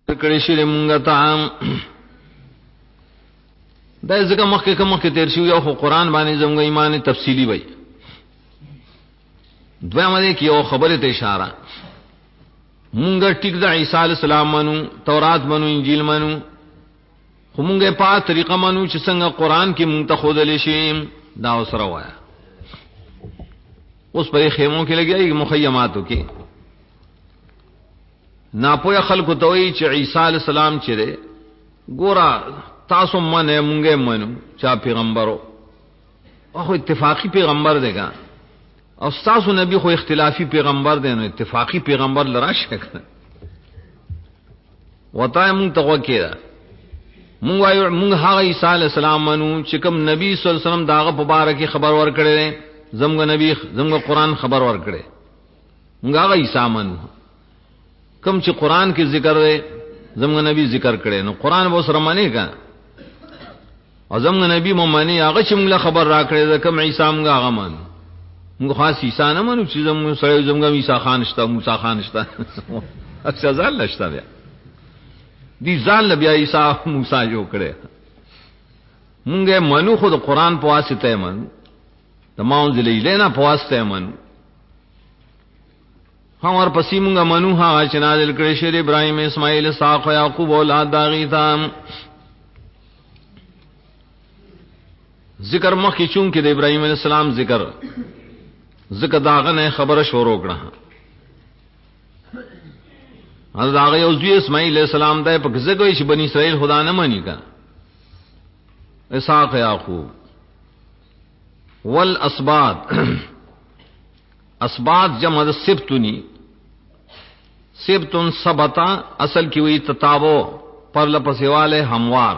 کړي شي مونږ ته دا ځکه مخکې تیر شو یو قرآن باندې زموږ ایمان تفصیلی وای دویمه دې کې یو خبره ته اشاره مونږ ټیک د عیسی علی السلام منو تورات منو انجیل منو خو مونږه په طریقه منو چې څنګه قرآن کې مونږ ته خودلې شي دا اوسره وایا اوس په خیمو کې لګیږي مخیماتو کې ناپوهه خلکو ته وایي چې عیسی علی السلام چې ګورا تاسو منه مونږه منو چا پیغمبرو خو اتفاقی پیغمبر دیګا او تاسو نبی خو اختلافی پیغمبر دی نو اتفاقی پیغمبر لراشه کړه وتا مونږ ته وکړه مونږ وایو مونږ هغه عیسی علی السلام منو چې کوم نبی صلی الله علیه وسلم داغه په باره کې خبر ورکړي زموږ نبی زموږ قرآن خبر ورکړي مونږ هغه عیسی منو کوم چې قرآن کې ذکر دی زموږ نبی ذکر کړي نو قرآن به سره معنی کا اعظم نبی مومنی هغه چې موږ خبر راکړي دا کوم عیسی موږ هغه منو موږ خاص عیسی نه منو چې زموږ سره زموږ عیسی خان شته موسی خان شته اڅه ځل نشته بیا دي ځل بیا عیسی موسی جو کړي موږ منو خو د قرآن په واسطه منو تمام ذلیلنا په واسطه منو هم ور پسې موږ منو هغه چې نازل کړي شری ابراهیم اسماعیل اسحاق او یعقوب اولاد داغی ته ذکر مخی چون کې د ابراهیم علیہ السلام ذکر داغه نه خبره شروع کړه حضرت هغه یو ځای اسماعیل علیہ السلام ته په ځکه چې بنی اسرائیل خدا نه مانی کا اسحاق یعقوب والاسباط اسباط جمع د سبتنی سبتن سبتا اصل کی وی تتابو پر لپسیواله هموار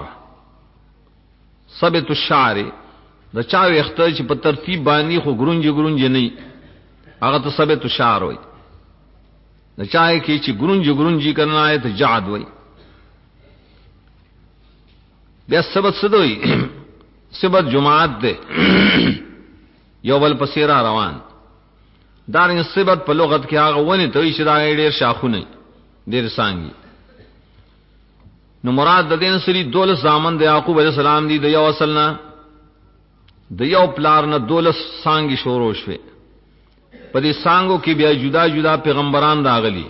ثبت الشعر د چاوي اختر چې په ترتیب باندې خو ګرونج نه هغه ته ثبت الشعر وای د چاوي کې چې ګرونجي کرنا ہے ته جعد وای بیا سبت سدوي سبت جماعت ده یو بل پسیرا روان دارنګ سبت په لغت کې هغه ونی ته چې دا ډېر شاخونه ډېر سانګي نو مراد د دین سری 12 زامن د یعقوب علیہ السلام دی د یو اصلنا د یو پلار نه 12 سانګي شروع شوه په دې سانګو کې بیا جدا جدا پیغمبران راغلي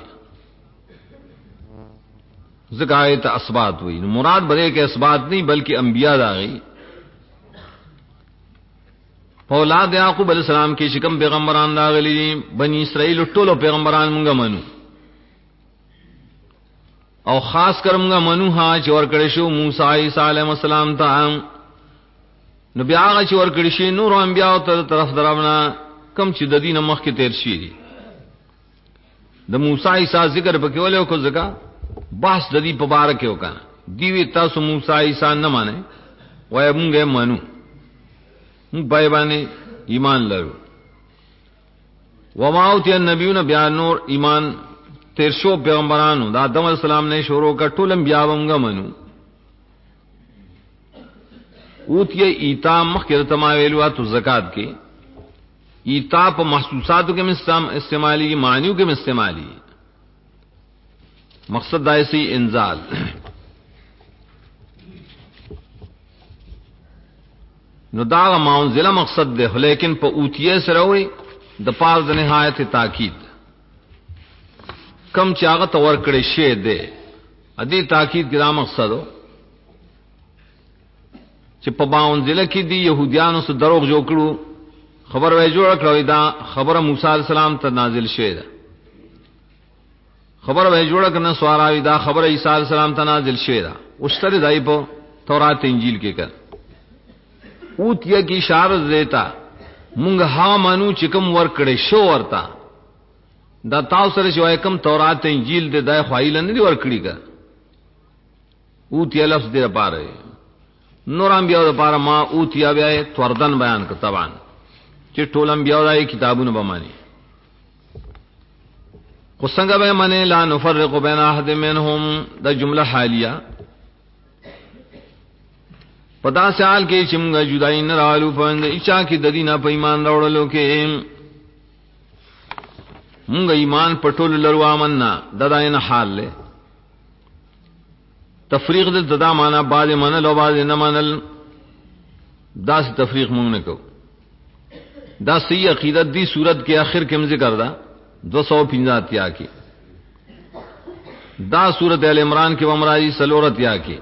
ځکه آیت اسبات وی نو مراد بره کې اسبات نه بلکې انبیا راغلي اولاد یعقوب علیہ السلام کې شکم پیغمبران راغلي بنی اسرائیل ټولو پیغمبران مونږه منو او خاص کر مونږه منو ها چې ور کړی شو موسی عیسی علیه السلام ته نو بیا هغه چې ور کړی شي نور انبیا ته طرف دراونا کم چې د دین مخ کې تیر شي د موسی عیسی ذکر پکې ولې کو ځکه بحث د دې په باره کې وکړه دیوی تاسو موسی عیسی نه مانه وای مونږه منو مونږ پای باندې ایمان لرو وما اوتی النبیون بیا نور ایمان تیر شو پیغمبرانو دا آدم علیہ السلام نے شروع کا ټولم بیا ومغه منو اوتی ایتا مخکره تما ویلو تو زکات کې ایتا په محسوساتو کې استعمالی معنیو کې استعمالی مقصد دایسی انزال نو دا ماونزله مقصد ده لیکن په اوتیه سره وي د پاز د نهایت تاکید کم چې هغه تور کړي شه ده ادي تاکید کې دا مقصد چې په ماونزله کې دي يهوديانو سره دروغ جوړ کړو خبر وای جوړ کړو دا خبره موسی عليه السلام ته نازل شوه ده خبر وای جوړ کنه سواراوی دا خبره عیسی علیہ السلام ته نازل شوه ده اوستره دای په تورات انجیل کې کړ اوتیا کی اشاره دیتا مونږ ها مانو چې کوم ور کړي شو ورتا دا تاسو سره شوای کوم تورات انجیل دې دای خوایل نه دی ور کړی کا اوتیا لفظ دې لپاره نورم بیا لپاره ما اوتیا بیا توردن بیان ک طبعا چې ټولم بیا دای کتابونه بمانی خو څنګه به منه لا نفرق بین احد منهم دا جمله حالیه پدا سال کې چې موږ جدای نه رالو پوند اچا کې د دینه په ایمان راوړلو کې موږ ایمان پټول لرو امننا دداینه حال له تفریق دل دا مانا بعض منل او بعض نہ منل دا سے تفریق مونږ نه کو دا صحیح عقیدت دی صورت کے آخر کے ذکر دا 250 کی دا سورت ال عمران کے ومراجی سلورت یا کی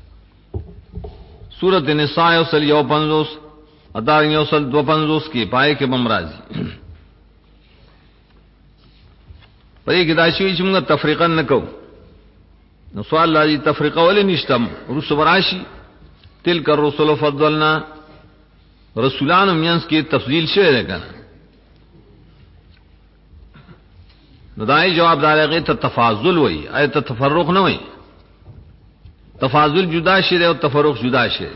سورت نساء وصل یو 50 ادار یوصل 250 کی پائے کے بمراجی پر ایک داشوی چمگا تفریقا نکو نو سوال لازی تفریقا ولی نشتم رسو براشی تلک الرسول فضلنا رسولان مینس کی تفضیل شوئے دے کنا نو دائی جواب دار ہے کہ تفاضل ہوئی اے تفرق نہ ہوئی تفاضل جدا شے اور تفرق جدا شے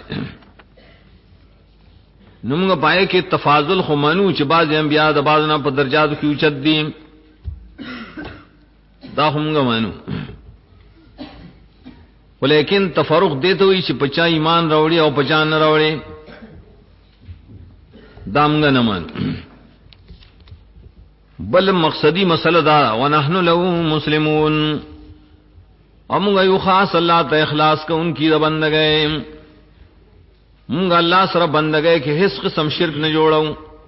نمگا پائے کہ تفاضل خو منو چ بعض انبیاء د بعض نہ پر درجات کی اوچت دی دا ہمگا منو ولیکن تفرق دیتے ہوئی چ پچا ایمان راوڑی او پچا نہ راوڑی دامگا نہ من بل مقصدی مسئلہ دا ونحن له مسلمون امگا یو خاص اللہ تا اخلاص کا ان کی دا بندگئے منگا اللہ سر بندگئے کہ حس قسم شرک نہ جوڑاؤں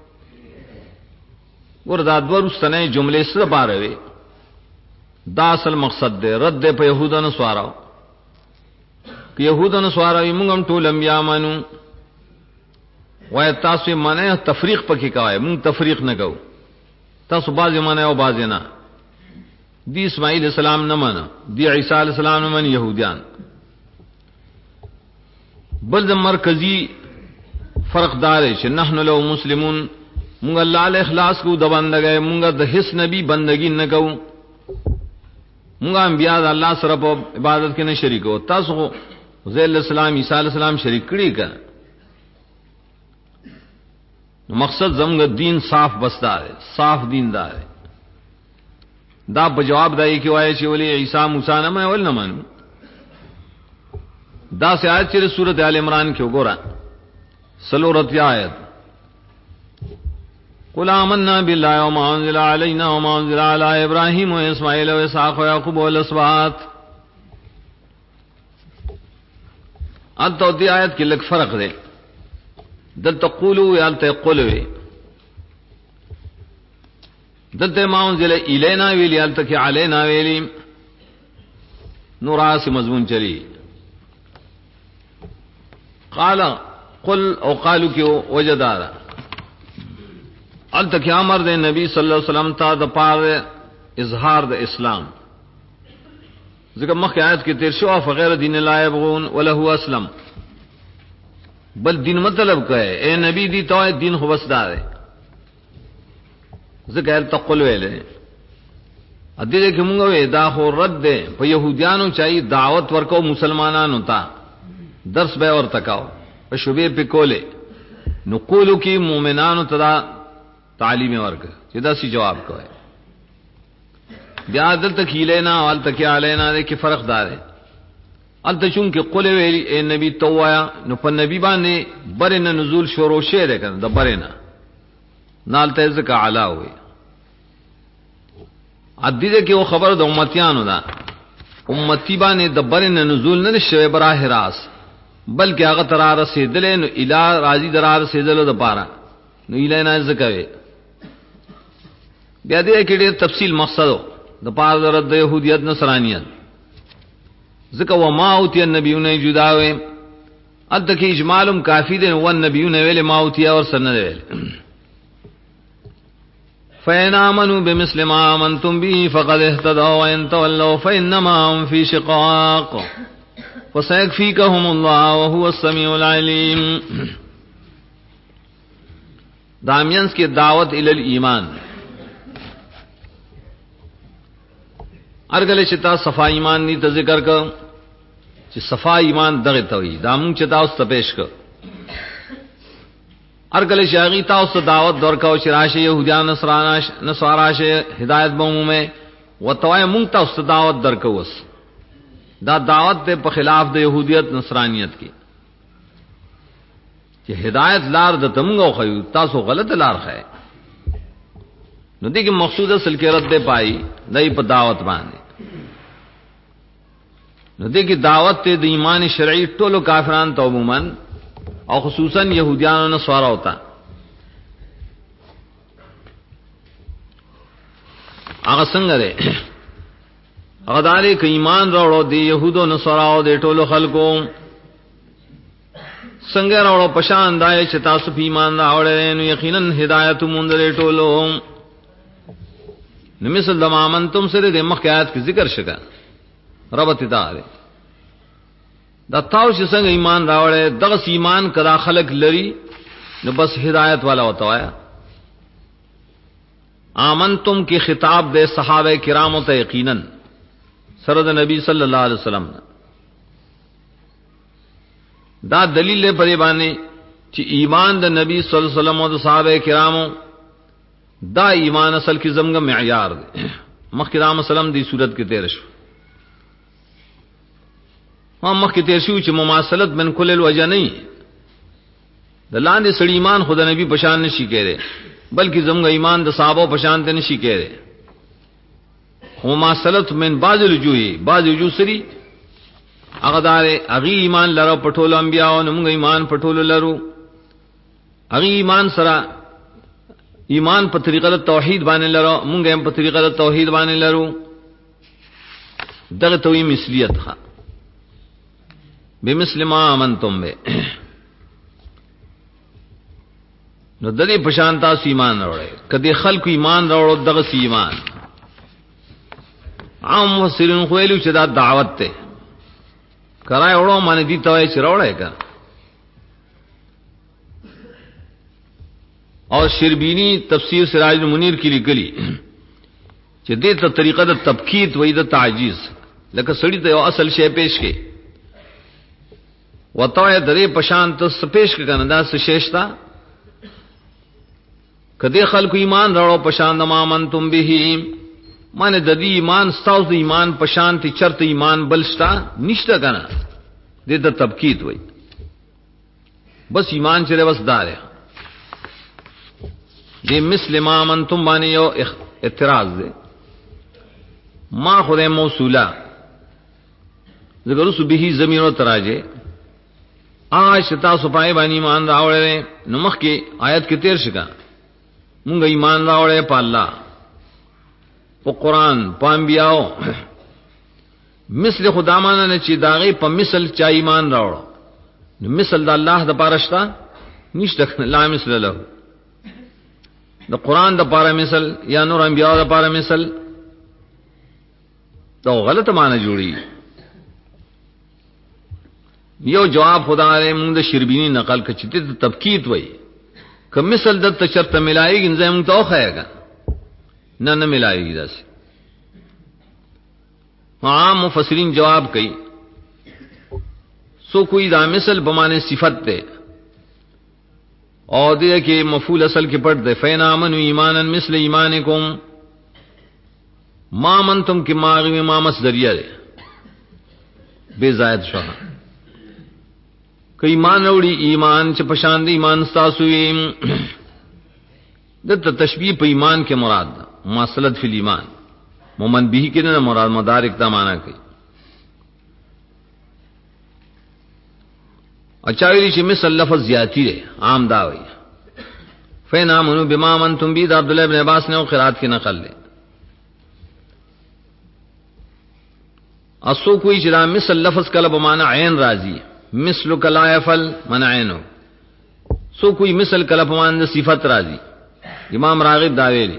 وردا دور سنے جملے سر باروے دا اصل مقصد دے رد دے پہ یہود نسواراو کہ یہود نسواراوی منگم طول انبیاء منو ویتاسوی منع تفریق پکی کوئے منگ تفریق نہ کو تاسو باز مانا او باز نہ دی اسماعیل السلام نہ مانا دی عیسیٰ علیہ السلام نہ مانا یہودیان بل مرکزی فرق دار ہے نحن لو مسلمون منگا اللہ علیہ اخلاص کو دبند گئے منگا د حس نبی بندگی نہ کو منگا انبیاء اللہ سرپ عبادت کے نہ شریک ہو تاسو عزیز السلام عیسیٰ علیہ السلام شریک کڑی کا مقصد زمگ دین صاف بسدار ہے صاف دیندار ہے دا بجواب دائی کہ وائے چی ولی عیسیٰ موسیٰ نہ میں ول نہ مانو دا سے آیت چرے سورت آل عمران کیوں گورا سلورت آیت قل آمنا باللہ وما انزل علینا وما انزل علی ابراہیم و اسماعیل و اسحاق و یعقوب والاسباط انتو دی آیت کی لگ فرق دے دل تقولو یا تقولوی دل تے ما انزل الینا ویلی یا تک علینا ویلی نورا سے مضمون چلی قال قل او قالو کیو وجدارا التک امر دے نبی صلی اللہ علیہ وسلم تا د پار اظہار د اسلام ذکر مخ آیت کی تیر شو فغیر دین لا یبغون ولہ اسلم بل دین مطلب کہے اے نبی دی تو دین خو بس دار ہے ذکر تقل ویلے ادی دے کہ منگوے دا خو رد دے پہ یہودیانو چاہیے دعوت ورکو مسلمانانو تا درس بے اور تکاو پہ شبے پہ کولے نقولو کی مومنانو تدا تعلیم ورک جدا سی جواب کو ہے بیا دل تک ہی لینا وال تک علینا دے کہ فرق دار ہے التا چونکہ قل ویلی اے نبی توایا نو پا نبی بانے برن نزول شروع شیر ہے کنا دا برن نالتا ازکا علا ہوئی عدی دے کہ وہ خبر دا امتیانو دا امتی بانے دا برن نزول ننشوے براہ راس بلکہ آغا ترار سیدلے نو الہ راضی درار سیدلو دا پارا نو الہ نا ازکا وی بیا دے کہ دے تفصیل مقصد ہو دا پار دا رد یہودیت نصرانیت ذکر وما اوتی النبیون جداوے اد تک اجمالم کافی دے والنبیون ویلے ما اوتی اور سند ویلے فَإِنْ آمَنُوا بِمِثْلِ مَا آمَنْتُمْ بِهِ فَقَدْ اهْتَدَوْا وَإِنْ تَوَلَّوْا فَإِنَّمَا هُمْ فِي شِقَاقٍ فَسَيَكْفِيكَهُمُ اللَّهُ وَهُوَ السَّمِيعُ الْعَلِيمُ دامینس کی دعوت الی الایمان ارگل چتا صفا ایمان نی ته ذکر ک چې صفا ایمان دغه توي دامن چتا اوس تپیش ک ارگل شاغی تا اوس دعوت دور کا چې راشه يهوديان نصاراشه هدایت بوم میں وتوای مونږ ته اوس دعوت درکوس دا دعوت ته په خلاف د يهوديت نصرانيت کی چې هدایت لار د تمغو خو تاسو غلط لار خای نو دې کې مقصود اصل کې رد پای نه په دعوت باندې نو دې کې دعوت ته د ایمان شرعي ټولو کافرانو ته عموما او خصوصا يهوديانو نه سوارا ہوتا. هغه څنګه ده هغه دالي ک ایمان راوړو دی يهودو نه سوارا او د ټولو خلکو څنګه راوړو پشان دای چې تاسو په ایمان راوړل نو یقینا هدایت مونږ دې ټولو نو مثل د مامنتم سره د مخکات کې ذکر شګه ربط دار دا تاسو څنګه ایمان راوړل دغه ایمان کدا خلق لري نو بس هدایت والا وتایا. آمنتم کی خطاب دے صحابہ کرام ته یقینا سره د نبی صلی الله علیه وسلم دا دلیل پرې باندې چې ایمان د نبی صلی الله علیه وسلم او د صحابه کرامو دا ایمان اصل کې زمغه معیار دی. مخکې رام سلام دی صورت کې تیر شو مخکې تیر شو چې مماثلت من کل الوجه نه د لاندې سړي ایمان خود نبی پشان نشي کېره بلکې زمغه ایمان د صحابه پشان ته نشي کېره. مماثلت من بعض الوجوه بعض وجوه سری هغه دار هغه ایمان لرو پټول انبیاء او موږ ایمان پټول لرو هغه ایمان سره ایمان په طریقه د توحید باندې لرو موږ هم په طریقه د توحید باندې لرو. دغه توي مثلیت ښه بمثل ما امنتم به نو د دې پشان تاسو ایمان راوړل کدی خلکو ایمان راوړل دغه سی ایمان عام وسرن خو ویلو چې دا دعوت ته کرای وړو باندې دي ته چې راوړای کا او شربینی تفسیر سراج المنیر کې لیکلي چې دې ته طریقه د تبکیت وې د تعجیز لکه سړی ته یو اصل شی پیش کې وتاوی درې پشان ته سپیش کې کنه دا سشیشتا کدی خلکو ایمان راوړو پشان د مامنتم به معنی د دې ایمان ستاسو ایمان پشانتی چرته ایمان بلشتا نشته کنه دې د تبکیت وای بس ایمان چره بس دار دې مثل ما منتم باندې یو اعتراض ده ما خدای موصوله ذکر به زمین او تراجه آشتا سپای باندې ایمان راوړل نو مخکې آیت کې تیر شګه مونږ ایمان راوړل په الله په قران په انبیاء مثل خدامانه نه چې داغه په مثل چا ایمان راوړو نو مثل د الله د پارشتا نشته لا مثل له د قران د پاره مثل یا نور انبیاء د پاره مثل دا غلط معنی جوړي. یو جواب خدای موږ د شربینی نقل کچې ته تبکیت وای که مثل د تشرت ملایي انځم ته خوایګا نه ملایي داس. عام مفسرین جواب کوي سو کوئی دا مثل بمانے صفت تے اور دے کہ مفعول اصل کے پڑھ دے فین آمنوا ایمانا مثل ایمانکم ما منتم کی ماغی میں ما مصدریہ دے بے زائد شاہ کہ ایمان روڑی ایمان چ پشاند ایمان ستاسوی دت تشبیہ پہ ایمان کے مراد مواصلت فی الایمان مومن بھی کے نہ مراد مدارک دا معنی کی اچاوی چې مثل لفظ زیاتی ہے عام دا وی فین آمنوا بما منتم بی دا عبداللہ ابن عباس نے قرات کی نقل لے اسو کوئی چرا مثل لفظ کلا بمعنی عین راضی مثل کلا یفل من عینو سو کوئی مثل کلا بمعنی صفت راضی امام راغب داویلی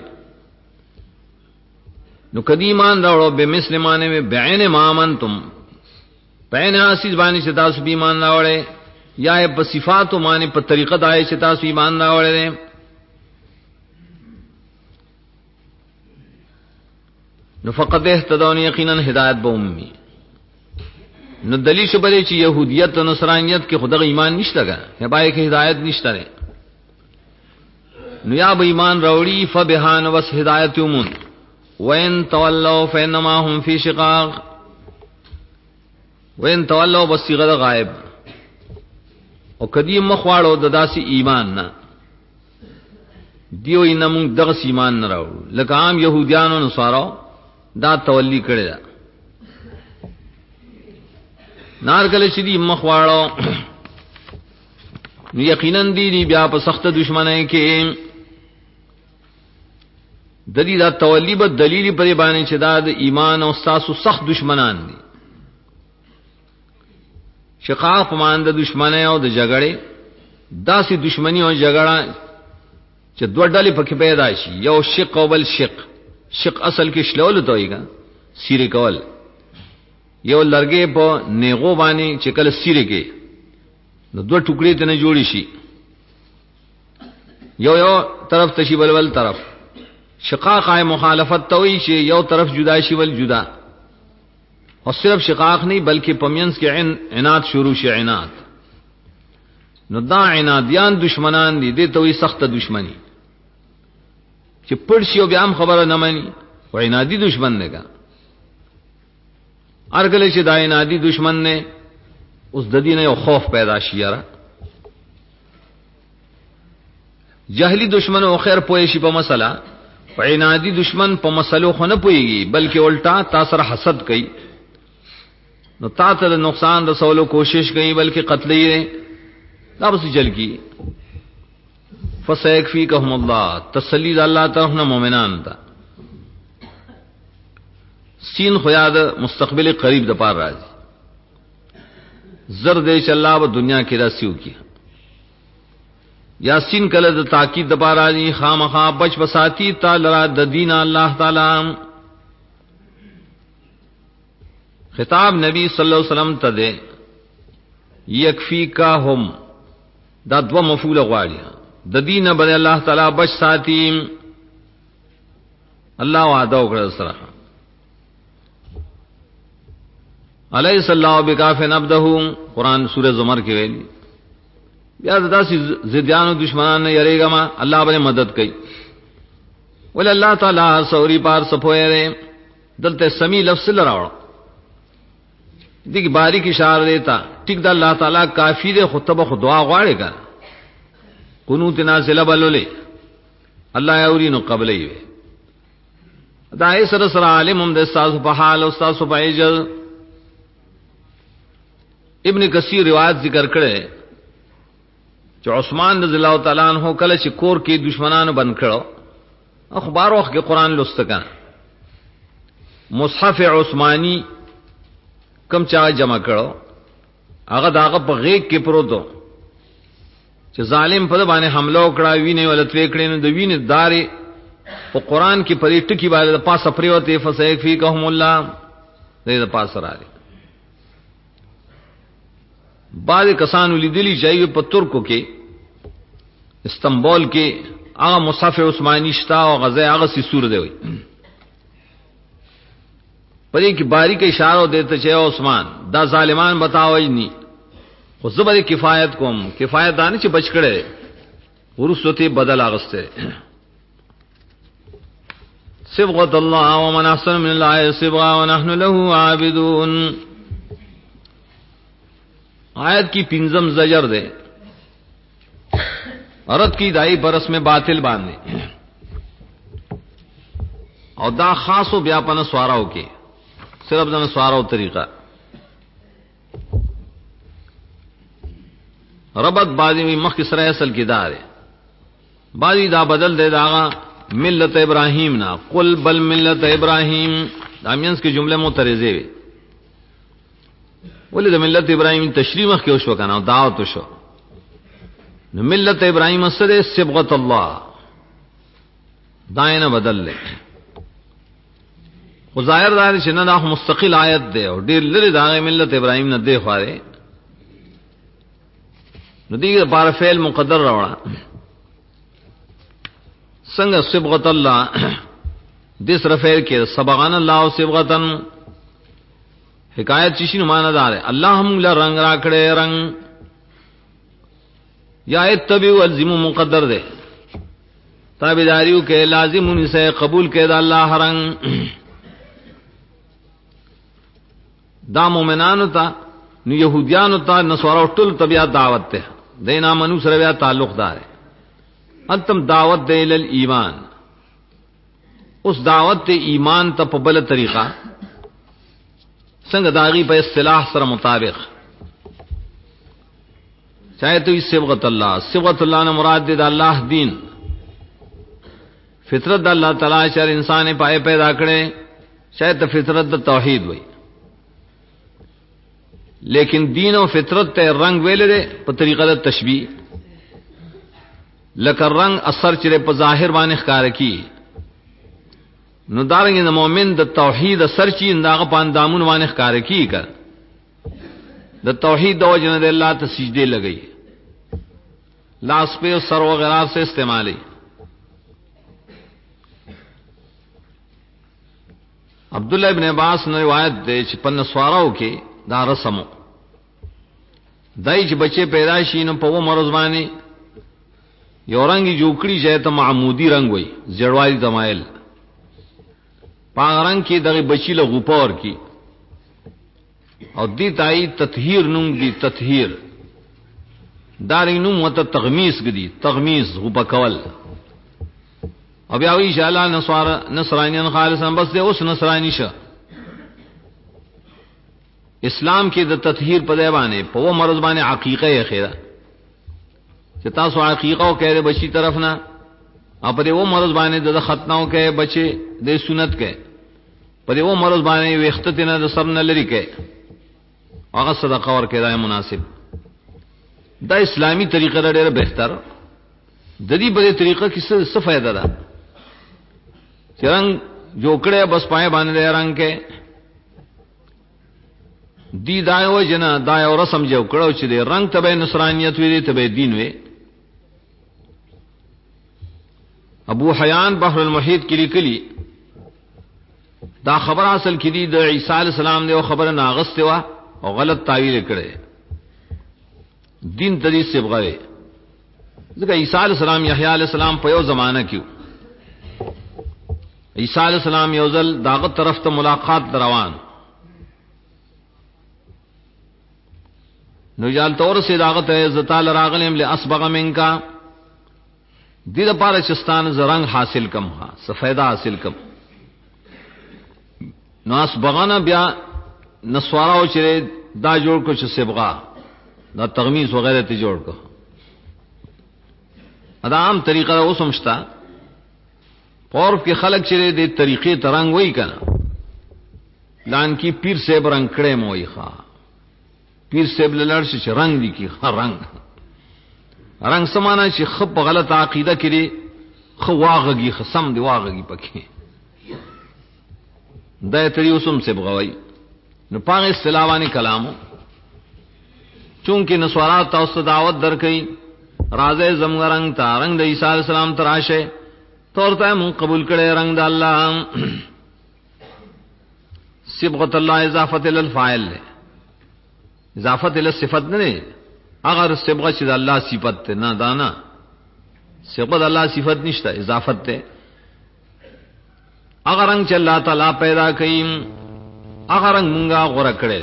نو کدی ایمان راوړو به مثل معنی میں بعین ما منتم بعین اساس باندې چې تاسو به ایمان راوړې یا په صفات معنی په طریقه دای چې تاسو ایمان راوړې نو فقط اهتدون یقینا هدایت به امي نو دلیل شبره چې يهودیت او نصرانیت کې خدای ایمان نشته ګا هبای کې هدایت نشته نو یا به ایمان راوړي فبهان وس هدایت یومون وَإِن تَوَلَّوْا فَإِنَّمَا هُمْ فِي شِقَاقٍ وَإِن تَوَلَّوْا بصيغه غائب او کدی مخواړو د داسي ایمان نه دیو اینم دغه ایمان نه راو لکه عام يهوديانو نصارو دا تولی کړی دا نار کله چې دی مخ واړو یقینا دی بیا په سخت دشمنی کې د دې دا تولی به دلیل پر باندې چې دا د ایمان او تاسو سخت دشمنان دي شقاق مانده دشمنی او د جګړې داسې دشمنی او جګړه چې دوه ډلې پکې پیدا شي یو شق او بل شق اصل کې شلول تويګا سیره کول یو لرګې په نیغو باندې چې کله سیره کې نو دوه ټوکړې ته نه جوړی شي یو طرف تشی بل طرف شقاق مخالفت توي شي یو طرف جدا شي ول جدا او صرف شقاق نه بلکې پمینس کې عناد شروع شي عناد نو دا عنادیان دشمنان دي د توي سخت دشمنی چې پړشي او بیا هم خبره نه مانی او عنادي دشمن نه کا ارګل چې دا عنادي دشمن نه اوس د دې نه یو خوف پیدا شي یاره جهلی دشمن او خیر پوي شي په مسله عنادي دشمن په مسلو خو نه پويږي بلکې الټا تاسو سره حسد کوي نو تاسو له نقصان رسولو کوشش کوي بلکې قتل یې دا بس جل کی فسيكفيكهم الله تسلی الله تعالی مومنان تا سین خو د مستقبل قریب د پار راځي زر دې چې الله په دنیا کې راسیو کی یاسین کله د تاکید د پار راځي خامخا بچ بساتی تعالی را د دین الله تعالی خطاب نبی صلی الله علیه وسلم ته ده یکفیکهم دا دو مفعول غواړي د دینه بل الله تعالی بچ ساتي الله وعده وکړ سره الیس الله بکافن عبده قران سورہ زمر کې ویلي بیا داسې زیدانو دشمنانو یریګه ما الله باندې مدد کوي ول الله تعالی سوري پار سپويره دلته سمی لفظ لراوړ دغه باریک اشاره دیتا ټیک د الله تعالی کافی دے خطبه خو دعا غواړي کا قنوت نازله بلولې الله یورینو قبلې وي دا سره سره عالم هم د استاد په حال او استاد په اجل ابن کثیر روایت ذکر کړي چې عثمان رضی الله تعالی عنہ کله چې کور کې دشمنانو بند کړو اخبار وخت کې قران لوستکا مصحف عثماني کم چا جمع کړو هغه داغه په غیږ کې پروتو چې ظالم په باندې حمله وکړا ویني ولته کړي نو د ویني داري په قران کې پرې ټکی باندې پاسه پریوته فسيكفيكهم الله دې پاسه راځي بعض کسانو لیدلی چې په ترکو کې استنبول کې هغه مصحف عثماني شتا او غزه هغه سي سور دی وي پدې کې باریک اشاره دیته چې عثمان دا ظالمان بتاوي ني خو زبر کفایت کوم کفایت دانه چې بچ کړي ورسوته بدل اغسته صبغه الله ومن احسن من الله صبغه ونحن له عابدون آیت کی پنځم زجر ده عرض کی دای برس میں باطل باندې او دا خاصو بیا پنه سواراو کې صرف دنه سواراو طریقہ ربط بازی مخ سره اصل کې دار بازی دا بدل دے داغا ملت ابراہیم نا قل بل ملت ابراہیم دامینس کی جمله معترضه وي ولې د ملت ابراهیم تشریح مخ کې وشو کنه دعوت وشو نو ملت ابراهیم سره صبغت الله داینه بدل لې خو ظاهر دا چې نه دا مستقل آیت ده او ډېر لري دا ملت ابراهیم نه دی خواره نو دغه بار فعل مقدر راوړه څنګه صبغت الله دې سره فعل کې سبغان الله صبغتن حکایت چشی نو مانا دار ہے اللہ ہم لا رنگ راکڑے رنگ یا اتبعوا الزمو مقدر دے تابعداریو کے لازم سے قبول کے دا اللہ رنگ دا مومنانو تا نو یہودیانو تا نصارو ټول طبیعت دعوت تے دینا منو سره بیا تعلق دار ہے انتم دعوت دے ال ایمان اس دعوت تے ایمان تا په بل طریقہ څنګه داغي په اصطلاح سره مطابق चाहे तो सिबगत अल्लाह ने मुराद दे अल्लाह दीन फितरत अल्लाह ताला चार इंसान पाए पैदा करे चाहे तो फितरत तौहीद वही लेकिन दीन और फितरत ते रंग वेले दे पर तरीका तशबीह लकर रंग असर चिरे पर जाहिर बाने ख्कार की नुदारंग द मोमिन द तौहीद असर ची इंदाग पान दामुन वाने ख्कार की कर द तौहीद दो जन दे अल्लाह ते सिजदे लगई लास पे सर वगैरह से इस्तेमाल है। अब्दुल्लाह इब्न अब्बास ने रिवायत दे पन्न स्वाराओं के दा रसमो दाइच बच्चे पैदाइशी न पवो मरजवानी यो रंगी जोकड़ी जाए तो मामूदी रंग हुई जड़वाली दमाइल पांग रंग की दगी बची लगुपौर की और दी ताई ततहीर नुंग दी ततहीर दारी नुंग मत तगमीस गदी तगमीस गुपकवल अब यावी शाला नसरानियन खालिसन बस दे उस नसरानी शा इस्लाम की द ततहीर पदेबाने पवो मरजबाने अकीक़ा है खैरा चिता सो अकीक़ा कह दे बची तरफ ना अपने वो मरजबाने द खतनाओं के बचे दे सुनत के पदे वो मरजबाने वेख्ततिना द सब न लरी के अगर सदका और कहदा मुनासिब दा इस्लामी तरीका दा डेरा बेहतर ददी बदे तरीका किस फायदा दा रंग जोकड़े बस पाए बांध दे रंग के दी दाए वो जना दाए और रसम जो कड़ो चिदे रंग तबे नसरानियत वे तबे दीन वे अबू हयान बहरुल मुहीत की लिखली दा खबर हासिल की दी द ईसा अलैहि सलाम ने वो खबर नागस देवा और गलत तावील करे दीन तदी से बगवे जगह ईसा अलैहि सलाम यहया अलैहि सलाम पयो जमाना क्यों ईसा अलैहि सलाम योजल दागत तरफ तो मुलाकात दरवान नुजाल तौर से दागत है जताल रागलम ले असबग मिनका दिल पार चिस्तान जरंग हासिल कम हा सफेदा हासिल कम नास बगाना ब्या नस्वारा चिरे दा जोड़ को सिबगा दा तगमीज वगैरह ते जोड़ को अदाम तरीका वो समझता और के खलक चिरे दे तरीके तरंग वही करना लान की पीर से रंग कड़े मोई खा पीर से लड़ से रंग दी की खा रंग समाना से खब गलत आकीदा के लिए खवागी खसम दिवागी पखे दय तरी उसम से बगवाई न पाग इस्तिलावानी कलामो चूंकि नस्वारा तौस्त दावत दर कई राजे जमगा रंग ता रंग द ईसा अलैहि सलाम तराशे तौरता मुंह कबूल करे रंग द अल्लाह सिबगत अल्लाह इजाफत इल फाइल इजाफत इल सिफत ने अगर सिबगत अल्लाह सिफत ना दाना सिबगत अल्लाह सिफत निश्ता इजाफत ते अगर रंग चल्ला ताला पैदा कई अगर रंग मुंगा गोरा करे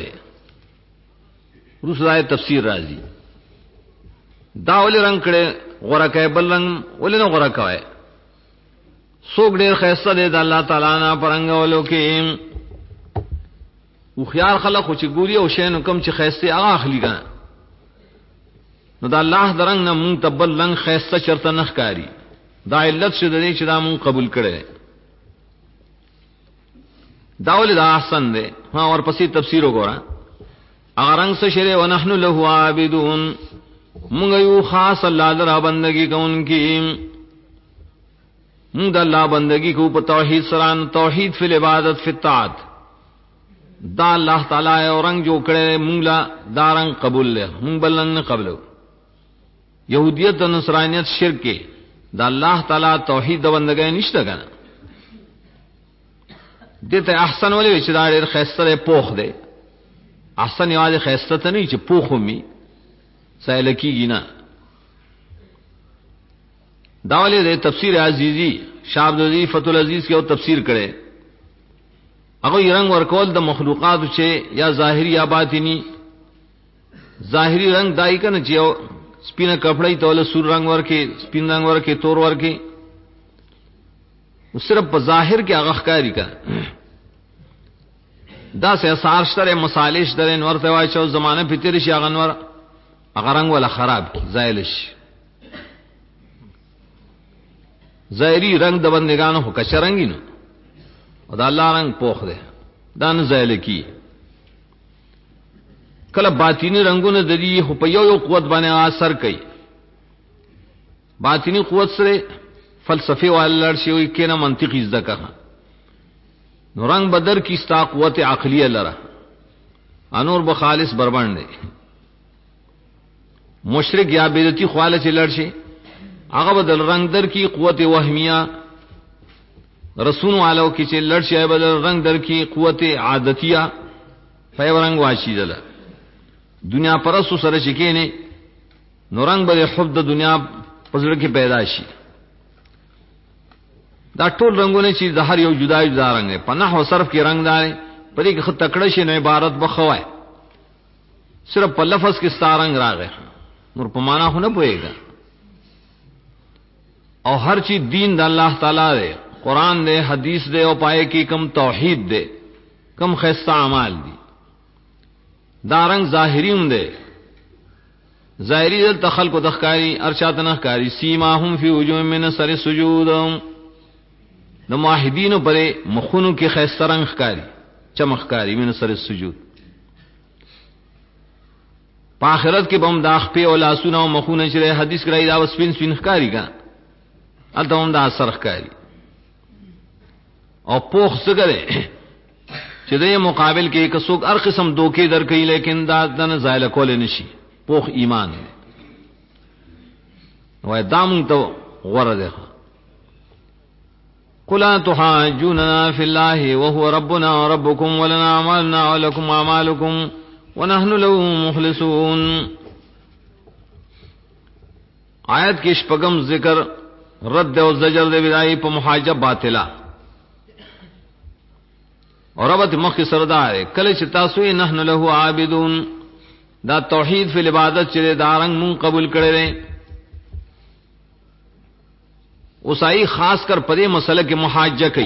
रूसराय तफसीर राजी दावले रंग कड़े गोरा कहे बल रंग ओले ना गोरा कहे सोग डेर खैसा दे अल्लाह ताला ना परंग वालों के उखियार खलक हो चिगूरी और शैन कम च खैस्ते आगा अखली का न दा अल्लाह दरंग ना मुंग तब्बल रंग खैस्ता चरता नखकारी दा इल्लत से दे चिदा मुंग कबूल करे दावले दा आसन दे हाँ और पसी तफसीर हो गोरा अगर रंग से शरे व नहनु लहु आबिदून मुंगयू खास अल्लाह दरा बंदगी का उनकी मुंग अल्लाह बंदगी को ऊपर तौहीद सरान तौहीद फिल इबादत फितात दा अल्लाह ताला है और रंग जो करे मुंगला दा रंग कबूल ले मुंग बल्लंग न कबलो यहूदियत नसरानियत शिरक के दा अल्लाह ताला तौहीद बंदगे निश्ता का देते अहसन वाले विचदार खैस्तर पोख दे अहसन याद खैस्तर नहीं च पोख मी सैल की ना दावले दे तफसीर अजीजी शाब्दी फतुल अजीज के तफसीर करे अगर ये रंग वरकौल द मखलूक़ात छे या जाहिरी या बातिनी जाहिरी रंग दाई का न जियो स्पिन कपड़े तो सुर रंग वर के स्पिन रंग वर के तोर वर के सिर्फ जाहिर के अगहकारी का दा से सारश्तर मसालिश दर नवर तवा चौ जमाने फितर शागनवर هغه رنگ ولا خراب کی زایل شي. ظاهری رنگ د بندگانو هو کچرنګی نو او د الله رنگ پوخ دی دا نه زایل کی. کله باطینی رنگونه د دې په یو قوت باندې اثر کوي. باطینی قوت سره فلسفه والر شي وي کنه منطقي زده نو رنگ بدر کی ستا قوت عقلیه لره انور بخالص بربند دی. مشرک یا بدعتی خواله چې لړ شي هغه بدل رنگ در کی قوت وهمیه. رسول والو کی چې لړ شي بدل رنگ در کی قوت عادتیه په رنگ واشي دله. دنیا پرسو سره شکینه نو رنگ به حب د دنیا پزړه کې پیدا شي. دا ټول رنگونه چې د هر یو جدا جدا رنگ دی. په نحو صرف کې رنگ دار پرې کې خط تکړه شي نو عبارت بخوای صرف په لفظ کې ستارنګ راغی نور په معنا خو نه پوهیږي. او هر چی دین د الله تعالی دی، قران دی، حدیث دی او پائے کی کم توحید دی، کم خیستا اعمال دی. دا رنگ ظاهری هم دی. ظاهری د خلق د ښکاری ارشاد نه ښکاری سیماهم فی وجوه من سر السجود. د موحدینو پر مخونو کې خیستا رنگ ښکاری چمک ښکاری من سر السجود. په آخرت کې بم داخ په او لاسونه او مخونه چې حدیث کرای دا وسپین سپین ښکاری کا الته هم دا اثر ښکاری. او پوخ څنګه چې د مقابل کې یک څوک هر قسم دوکې درکې لیکن دا دنه زایل کول نشي. پوخ ایمان وای دام ته غره ده. قل تحاجوننا فی الله وهو ربنا وربكم ولنا اعمالنا ولكم اعمالكم ونحن له مخلصون. آیت کې شپږم ذکر رد او زجر د بدایي په محاجه باطله اور ربط مخ سردار کله چې تاسو یې نحن له عابدون دا توحید فی العبادت چې دارنګ مون قبول کړي. اوسای خاص کر پدې مسله کې محاجه کوي.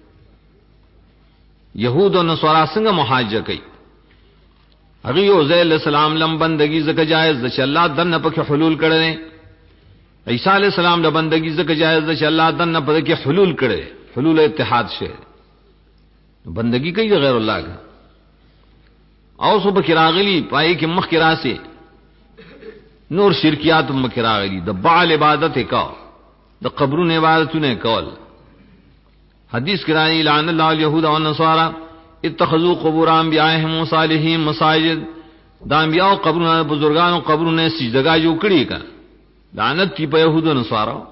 يهود او نصارا څنګه محاجه کوي؟ هغه یو زیل السلام لم بندگی زکه جایز ده چې الله دنه پکې حلول کړي. عیسی علی السلام د بندگی زکه جایز ده چې الله دنه پکې حلول کړي. حلول اتحاد شه بندگی کوي غیر الله کا. او صبح کې راغلی پای کې مخ کې راسي نور شرکیات مخ کې راغلی د بعل عبادت کا د قبرونو عبادتونه کول. حدیث کې راځي لعن الله اليهود والنصارى اتخذوا قبور انبیائهم وصالحین مساجد. دا انبیاء او قبرونه بزرګانو قبرونه سجدګاه جوړ کړي کا لعنت تی په يهودو نصارا.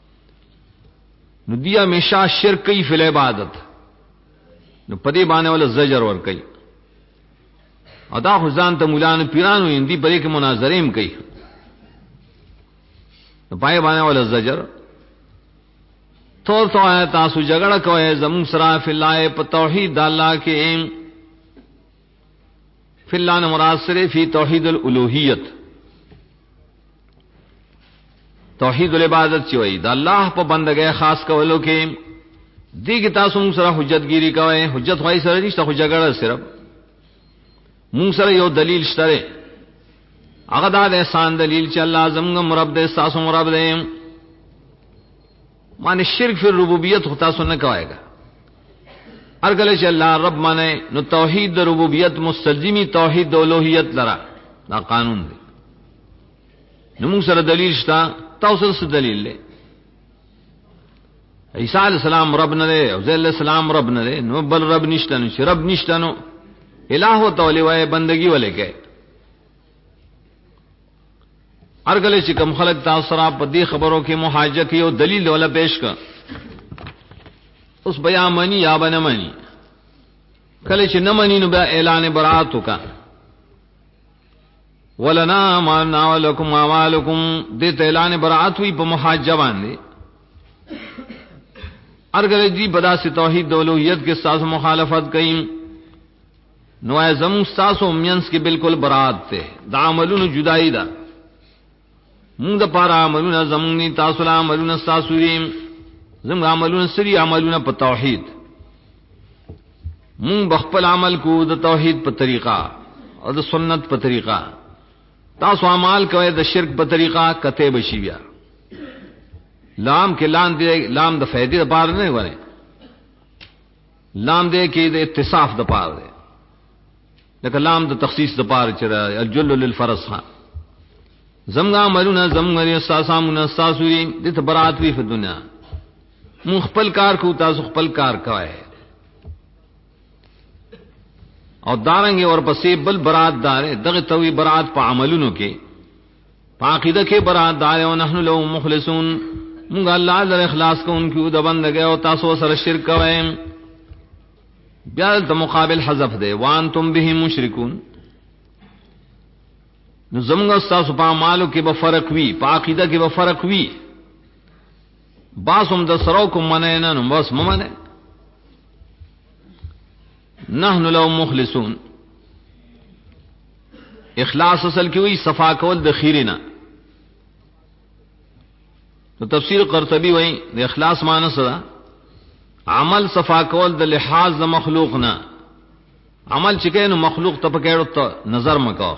نو دی همیشه شرک کوي فی العبادت نو پدې باندې ول زجر ور کوي. ادا خزان ته مولانو پیرانو اندی پرې کې مناظرېم کوي نو پای باندې ول زجر تو تاسو جګړه کوي زمون سره فی الله په توحید الله کې. فی الله نه مراد سره فی توحید الالوهیت توحید العبادت چوي د الله په بندګۍ خاص کولو کې. دیګ تاسو سره حجتګيري کوي. حجت خوای سره نشته خو جګړه صرف مون سره یو دلیل شته. هغه دا د احسان دلیل چې الله زموږ رب دې تاسو رب دې معنی شرک فی ربوبیت خو تاسو نه کوایګا. ارګل چې الله رب معنی نو توحید د ربوبیت مستلزمی توحید د الوهیت لرا دا قانون دی. نو مون سره دلیل شته. تاسو سره دلیل لري. عیسی علیہ السلام رب نه دی او علیہ السلام رب نه دی نو بل رب نشته نو رب نشته نو الہ تعالی وای بندگی ولې کوي. ارګل چې کوم خلک تاسو را په دې خبرو کې محاجه کوي او دلیل ولا پیش کا اوس بیا مانی یا بنه مانی. کله چې نه مانی نو بیا اعلان برات وکا ولنا ما ولکم اعمالکم دې اعلان برات وی په محاجه باندې. ارګل جی بدا سے توحید اولوہیت کے ساتھ مخالفت کئ نو اعظم تاسو مینس کې بالکل برات ته. دا عملونو جدائی ده. موږ د پاره عملونه زمونږ تاسو له عملونه تاسو لري. زموږ عملونه سری عملونه په توحید. موږ بخپل عمل کو د توحید په طریقہ او د سنت په طریقہ تاسو اعمال کوي د شرک په طریقه کته بشي بیا لام کې لام دی لام د فائدې لپاره نه وره لام دې کې د اتصاف د پاره دی لکه لام د تخصیص د پاره چې الجل للفرض ها زمغا عملونه زمغه اساسامونه اساسوري د تبرات وی په دنیا مون خپل کار کو تاسو خپل کار کوي او دارنګ اور پسې بل برات دار دغه توي برات په عملونو کې په عقیده کې برات دار او نحنو له مخلصون مونږ الله در اخلاص کوونکو د بندګي او تاسو سره شرک کوي بیا د مقابل حذف دی وانتم به مشرکون نو زموږ تاسو په اعمالو کې به فرق وي په عقیده کې به فرق وي باسم د سرو کوم منه نه نو بس ممنه نحن لو مخلصون اخلاص اصل کې وي صفا کول د خیرنا تو تفسیر قرطبی وایي د اخلاص معنی سره عمل صفا کول د لحاظ د مخلوق نه عمل چې کینو مخلوق ته پکېړو ته نظر مکو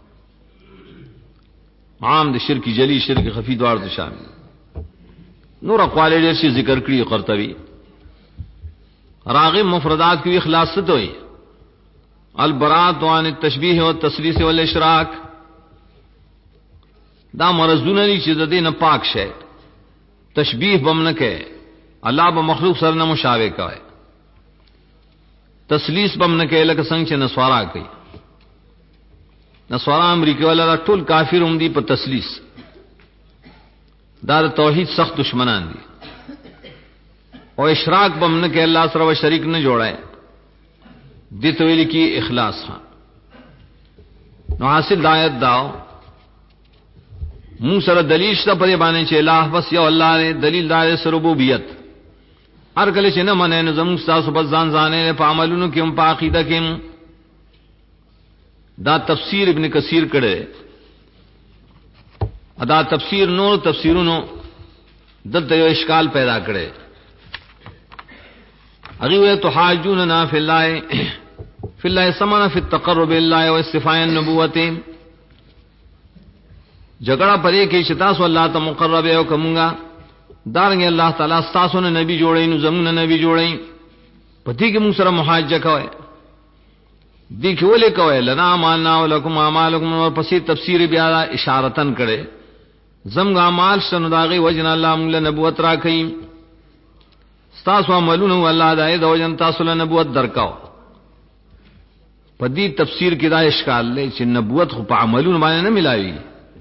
عام د شرک جلی شرک خفی دوار ته شامل نور اقوال ډېر شي ذکر کړی قرطبی راغب مفردات کی اخلاص سے ہوئی البراءت عن التشبیہ والتسلیس والاشراک دا مرزون علی چې د دین پاک شه تشبیہ بم نه کې الله به مخلوق سره نه مشابه کوي تسلیس بم نه کې لکه څنګه چې نسوارا کوي نسوارا امریکا والا ټول کافر هم دي په تسلیس دا توحید سخت دشمنان دي او اشراک بم نه کې الله سره شریک نه جوړای دي ته ویل کی اخلاص ها نو حاصل دایت داو مون سره دلیل شته په باندې چې الله بس یو الله نه دلیل دار ربوبیت هر کله چې نه منه نو زموږ تاسو بس ځان ځانې په عملونو کې هم په عقیده کې دا تفسیر ابن کثیر کړه ادا تفسیر نور تفسیرونو دلته یو اشکال پیدا کړي هغه وی تحاجوننا فی الله سمنا فی التقرب الله واستفاء النبوته جګړه پرې کې چې تاسو الله ته مقرب یو کومګه دارنګ الله تعالی تاسو نه نبی جوړې نو زمونه نبی جوړې پتی کې موږ سره محاجه کوي دي کې ولې کوي لنا مالنا ولکم اعمالکم اور پسې تفسیر بیا اشارتن کړي زمغه اعمال شنو داغي وجن الله موږ له نبوت را کوي تاسو عملونه الله دای د وجن تاسو له نبوت درکاو پدې تفسیر کې دا اشکال لې چې نبوت خو په عملونو باندې نه ملایي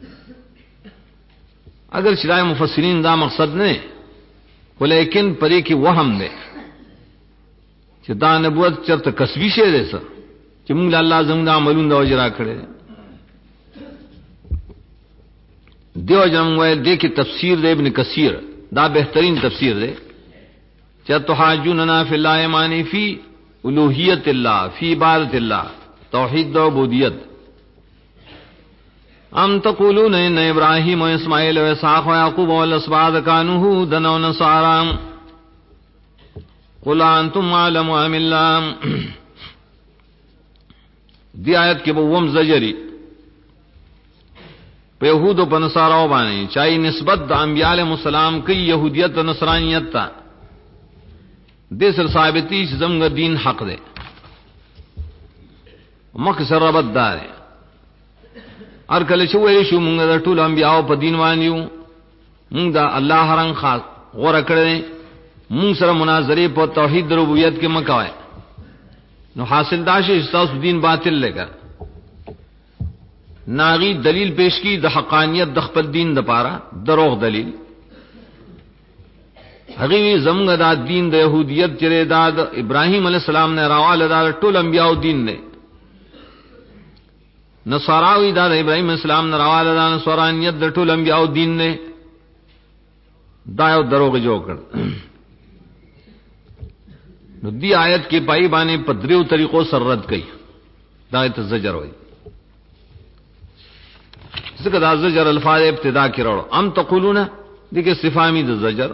اگر شرای مفسرین دا مقصد نه ولیکن پدې کې وهم ده چې دا نبوت چرته کسبی شی ده څه چې موږ الله زموږ عملونه د وجرا کړي دیو جن وای د کې تفسیر د ابن کثیر دا بهترین تفسیر ده چې تحاجوننا فی الله معنی فی الوهیت الله فی عبادت الله توحید و عبودیت ام تقولون ان ابراہیم و اسماعیل و اسحاق و یعقوب والاسباط كانوا هودا و نصارا قل انتم اعلم ام الله دی آیت کې بوم زجری په يهودو په نصاراو باندې چای نسبت د انبیاء علیهم السلام کوي يهودیت او نصرانیت ته د سر ثابتي چې زموږ دین حق دی مکسر ربط دار ار کله چې وایي شو موږ د ټول انبیاء په دین باندې یو موږ د الله رنګ خاص غوړه کړې موږ سره مناظره په توحید ربوبیت کې مکوای نو حاصل داشي تاسو دین باطل لګا ناغي دلیل پیش کی د حقانیت د خپل دین د پاره دروغ دلیل هغه زموږ د دین د يهودیت چره د ابراهیم علی السلام نه راواله د ټول انبیاء دین نه نصاراوی دا ابراهیم اسلام نه راواله دا نصرانیت د ټول انبیاء دین نه دا یو دروغ جوړ کړ نو دی آیت کې پای باندې پدریو طریقو سر رد کړي دا ته زجر وایي ځکه دا زجر الفاظ ابتدا کې راوړو ام تقولون دغه استفهامی د زجر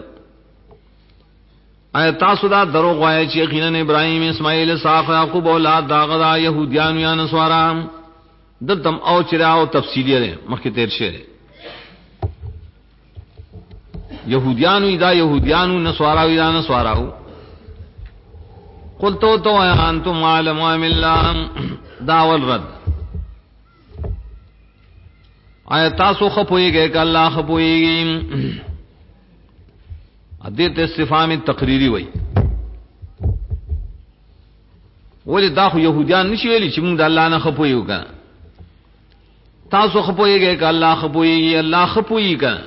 آیت تاسو دا دروغ وایي چې یقینا ابراهیم اسماعیل اسحاق یعقوب اولاد داغه دا يهوديان یا نصارا دلتم او چراو تفصیلی ده مخکې تیر شه یهودیانو ادا یهودیانو نسواراو ادا نسواراو قلتو تو انتم عالم الله داول رد آیا تاسو خپويږئ ک الله خپويږي ادیت استفهام تقریری وای ولی دا خو يهوديان نشي ویلي چې موږ د الله نه خپويو کنه تاسو خپويږئ ک الله خپويږي الله خپويږي کنه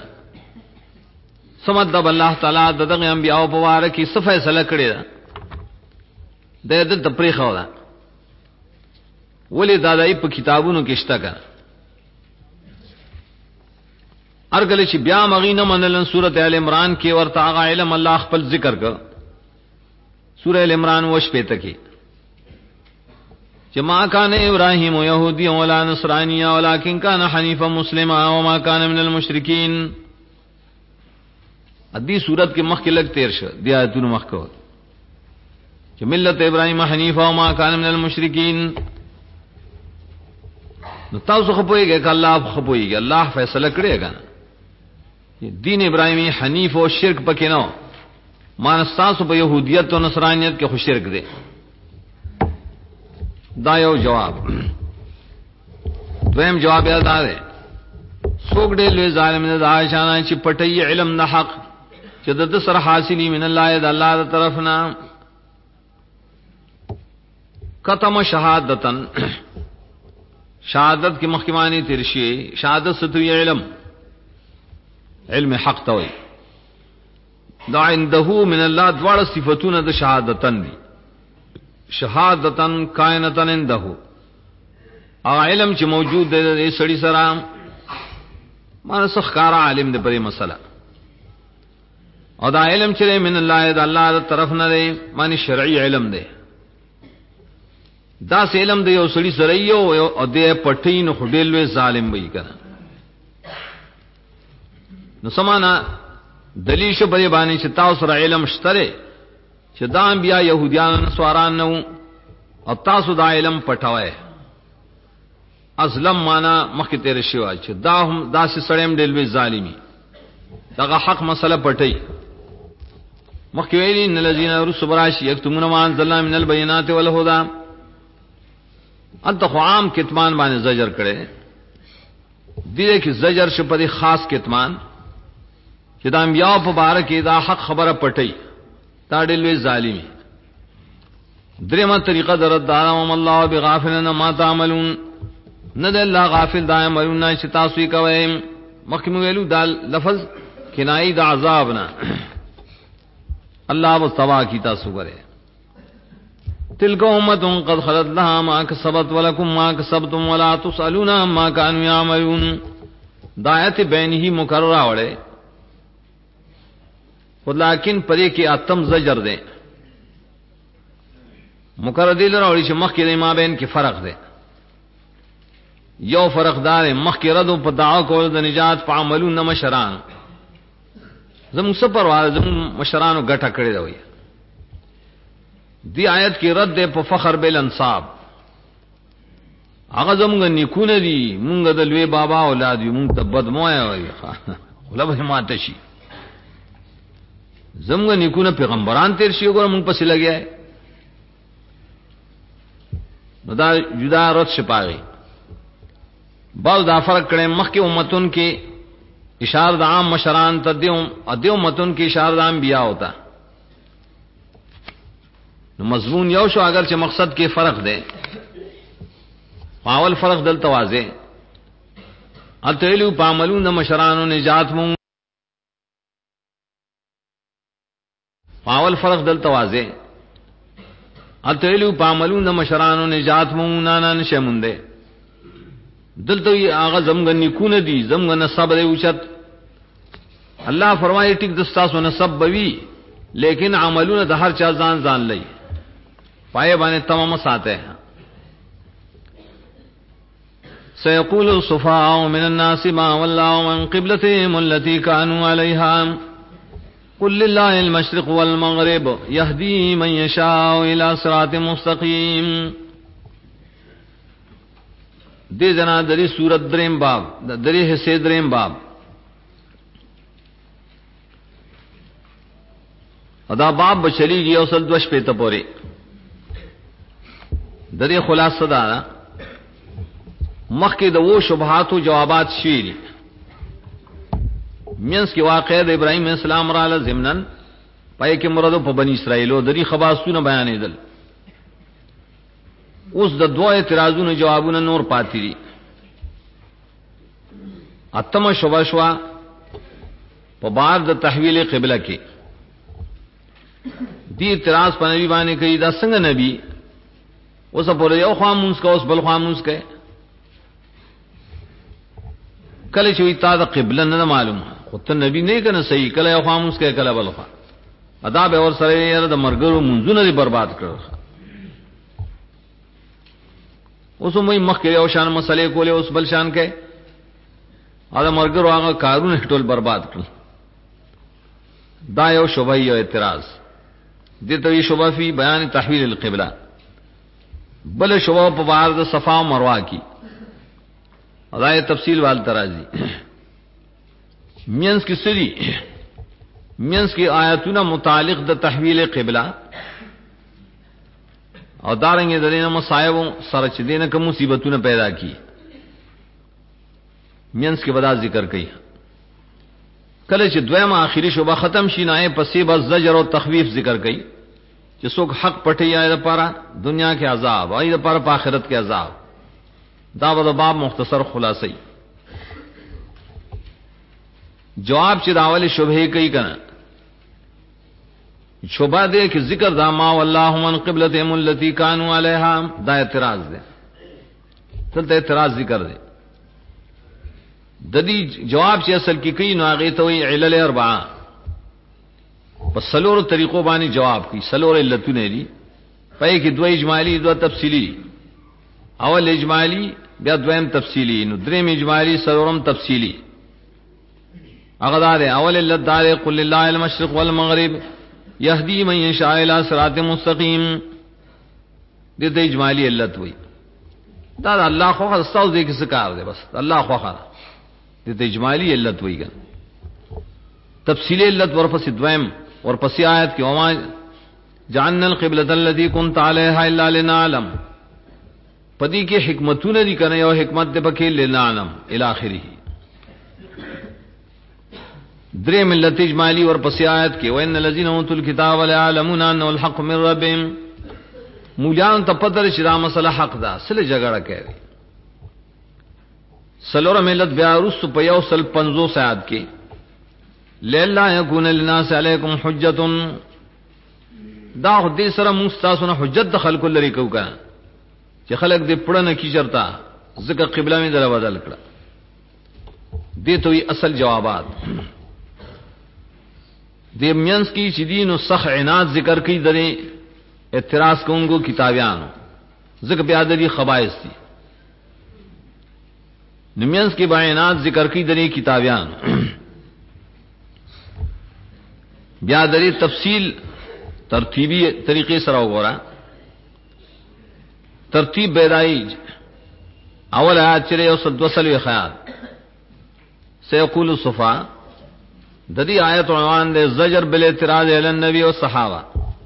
سمد الله تعالی دغه انبیاء په واره کې څه فیصله کړی دا د تپریخه ولا ولی دادای په کتابونو کې شته کنه ارګل چې بیا مغینه منلن سورته ال عمران کې ورته هغه علم الله خپل ذکر کړ سورہ ال عمران وش پته کې چې ما کان ابراهیم یهودی ولا نصرانی ولکن کان حنیفا مسلما وما کان من المشرکین ادي صورت کې مخ کې لګ تیر شه دی آیتونو مخ کو چې ملت ابراهیم حنیفا وما کان من المشرکین نو تاسو خپويږئ ک الله خپويږي الله فیصله کړی کنه دین ابراهیمی حنیف او شرک پکې نو مانستاسو په يهودیت او نصرانیت کې خو شرک دی دا یو جواب دویم جواب یې دا دی څوک دې لوی ظالم نه دا شانه چې پټي علم نه حق چې د سره حاصلې من الله د الله تر طرفنا ختم شهادتن شهادت کې مخکمانی ترشی شهادت ستوی علم علم حق توي دا عنده من الله دواړه صفاتونه د شهادتن دي شهادتن کائنتن عنده او علم چې موجود دی سړي سره مانه سخکارا عالم دی پرې مسله او دا علم چې من الله د الله تر طرف نه دی معنی شرعي علم دی دا سه علم دی یو سړي سره یو او د پټین خډیل ظالم وي کنه نو سمانا دلیل شو په باندې چې تاسو سره علم شته چې دا انبیا يهوديان نسواران نو او تاسو دا علم پټوي ازلم معنا مخکې تیر شو چې دا هم داسې سړیم دلوي ظالمي دغه حق مسله پټي مخکې ویلي ان الذين رسبراش يكتمون ما انزلنا من البينات والهدى انت خو عام کتمان باندې زجر کړي دې کې زجر شو په خاص کتمان چې دا انبیاء په باره کې دا حق خبره پټي دا ډېر ظالمي درېمه طریقه دردارم الله بغافلنا ما تعملون نه ده الله غافل دا عملونه چې تاسو یې کوئ مخکې ویلو دا لفظ کنایي د عذاب نه الله مستوا کی تاسو غره تلک امه قد خلت لها ما كسبت ولكم ما كسبتم ولا تسالون عما كانوا يعملون دا آیت بینه مکرره وړه ولکن پرې کې اتم زجر ده مکرر دي لري چې مخکې د ما بین کې فرق ده یو فرق دار مخکې ردو په دعا کول د نجات په عملونو مشران زموږ سفر واره زموږ مشرانو ګټه کړی دی دی آیت کې رد ده په فخر بل انصاب هغه زموږ نیکونه دي مونږ د لوی بابا اولاد یو مونږ ته بدمویا وایي ولله ماته شي زموږ نیکونه پیغمبران تیر شي ګور مونږ پسې لګیا نو دا جدا رد شپاغي باز دا فرق کړي مخکې امتون کې اشاره د عام مشران ته دیو امتون کې اشاره د انبیا ہوتا نو مضمون یو شو اگر چې مقصد کې فرق ده اول فرق دلته واضح اتلو پاملون د مشرانو نجات مون اول فرق دلته واضح اتلو پاملون د مشرانو نجات مون نه نشمون ده دلته هغه زمغه نیکونه دي زمغه نسب دی اوچت الله فرمایي ټیک د تاسو نسب بوي لیکن عملونه د هر چا ځان ځان لای پای باندې تمام ساته سيقول الصفاء من الناس ما والله من قبلتهم التي كانوا عليها قل لله المشرق والمغرب يهدي من يشاء الى صراط مستقيم دې جنا درې سورۃ دریم باب درې حصے دریم باب ادا باب بچلیږي اوسل دوش پته پورې درې خلاصه ده مخکې د وو شبهات او جوابات شېری مینس کې واقع د ابراهیم السلام را لزمنن پای کې مراد په بنی اسرائیلو درې خواصونه بیانېدل اوس د دوه اعتراضونو جوابونه نور پاتې دي اتم شوبشوا په بار د تحویل قبله کې دې اعتراض په نبی باندې کوي دا څنګه نبی اوس په یو خاموس کا اوس بل خاموس کا کله چې وی تا د قبله نه معلوم خو ته نبی نه کنه صحیح کله یو خاموس کا کله بل خا ادا به ور سره یې د مرګرو منځونه برباد کړل اوس مې مخکې یو شان مسلې کولې اوس بل شان کې دا مرګرو هغه کارونه ټول برباد کړل دا یو شوبه یو اعتراض دې ته یې شوبه فی بیان تحویل القبله بل شوبه په بار د صفا او مروه کی ادا تفصیل وال ترازی مینس کی سری مینس کی آیاتونه متعلق د تحویل قبله او دارنګ دینه مصائب سره چې دینه کوم مصیبتونه پیدا کی مینس کی ودا ذکر کړي کله چې دویمه آخري شوبه ختم شي نه پسې بس زجر او تخویف ذکر کړي چې څوک حق پټي یا لپاره دنیا کې عذاب او لپاره په آخرت کې عذاب دا د باب مختصر خلاصي جواب چې داول شبهه کوي کنه شبهه دې کې ذکر دا ما والله من قبلتهم التي كانوا عليها دا اعتراض ده تلته اعتراض ذکر ده د دې جواب چې اصل کې کوي نو هغه ته وی علل اربعه په سلور طریقو باندې جواب کوي سلور علتونه دي پای کې دوه اجمالی دوه تفصیلی اول اجمالی بیا دویم تفصیلی نو دریم اجمالی سلورم تفصیلی هغه دا ده اول علت دار قل لله المشرق والمغرب يهدي من يشاء الى صراط مستقيم دې ته اجمالی علت وای دا الله خو استاو دې کې څه کار دی بس الله خو خره دې ته اجمالی علت وای ګن تفصیلی علت ورپسې دویم ورپسې آیت کې وما جعلنا القبلة التي كنت عليها الا لنعلم پدې کې حکمتونه دي کنه یو حکمت دې پکې لنعلم الى اخره درې ملت اجمالی ورپسې آیت کې وان الذين اوتوا الكتاب لا يعلمون انه الحق من ربهم مولیان ته پدر چې دا مسله حق ده سره جګړه کوي سلور ملت بیا رس په یو سل 50 آیات کې لئلا يكون للناس عليكم حجه دا دې سره مستاسونه حجت د خلکو لري کو کنه چې خلک دې پړنه کی چرتا ځکه قبله می دره بدل کړه دې ته اصل جوابات دې مینس کی چې دینو صح عناد ذکر کوي درې اعتراض کوونکو کتابیانو ځکه بیا د دې خبائث دي نمینس کی بیانات ذکر کوي درې کتابیانو بیا درې تفصیل ترتیبی طریقې سره وګورئ ترتیب بیدایج اول آیات چرے یو سد وصلوی خیال سیقول الصفا ددی آیت عنوان دے زجر بالاعتراض علی النبی و صحابہ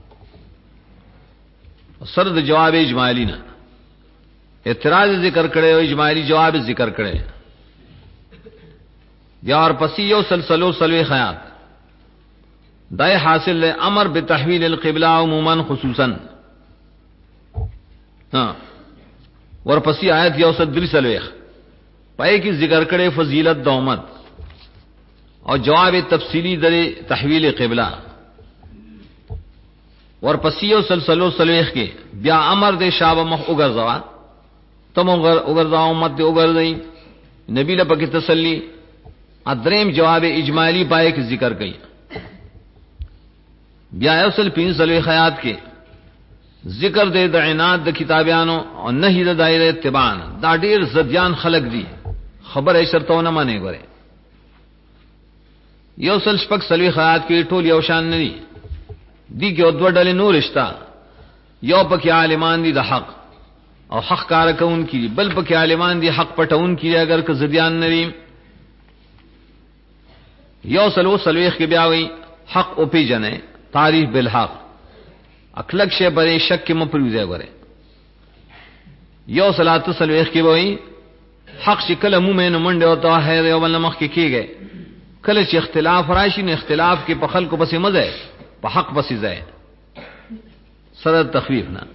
سرد جواب اجمالی نا اعتراض ذکر کرے و اجمالی جواب ذکر کرے یا اور پسی یو سلسلو سلوی خیال دائے حاصل لے امر بتحویل القبلہ عموما خصوصا ورپسی آیت یو صدری سلویخ پائے کی ذکر کرے فضیلت دومت اور جواب تفصیلی در تحویل قبلہ ورپسی یو سلسلو سلویخ کے بیا امر دے شاب مخ اگرزوا تم اگرزوا امت دے اگرزئی نبی لپکی تسلی ادریم جواب اجمالی پائے کی ذکر کئی بیا یو سل پین سلویخ آیات کے ذکر دے د عناد د کتابیانو او نهی د دایره اتباع دا ډیر زديان خلق دي خبر ای شرطونه معنی غره یو سل شپک سلوی خیات کې ټول یو شان نه دي دي کې دوه ډلې نور رشتہ یو پکې عالمان دي د حق او حق کار کون کی بل پکې عالمان دي حق پټون کی اگر که زديان نري یو سلوخ کې بیا وی حق او پی جنې تعریف بالحق اخلق شی بری شک کې مپروزه غره یو صلات سلوخ کې وی حق شکل مومن منډه او ته هي یو بل مخ کې کیږي کله چې اختلاف راشي نه اختلاف کې په خلکو پسې مزه په حق پسې ځای سره تخفیف نه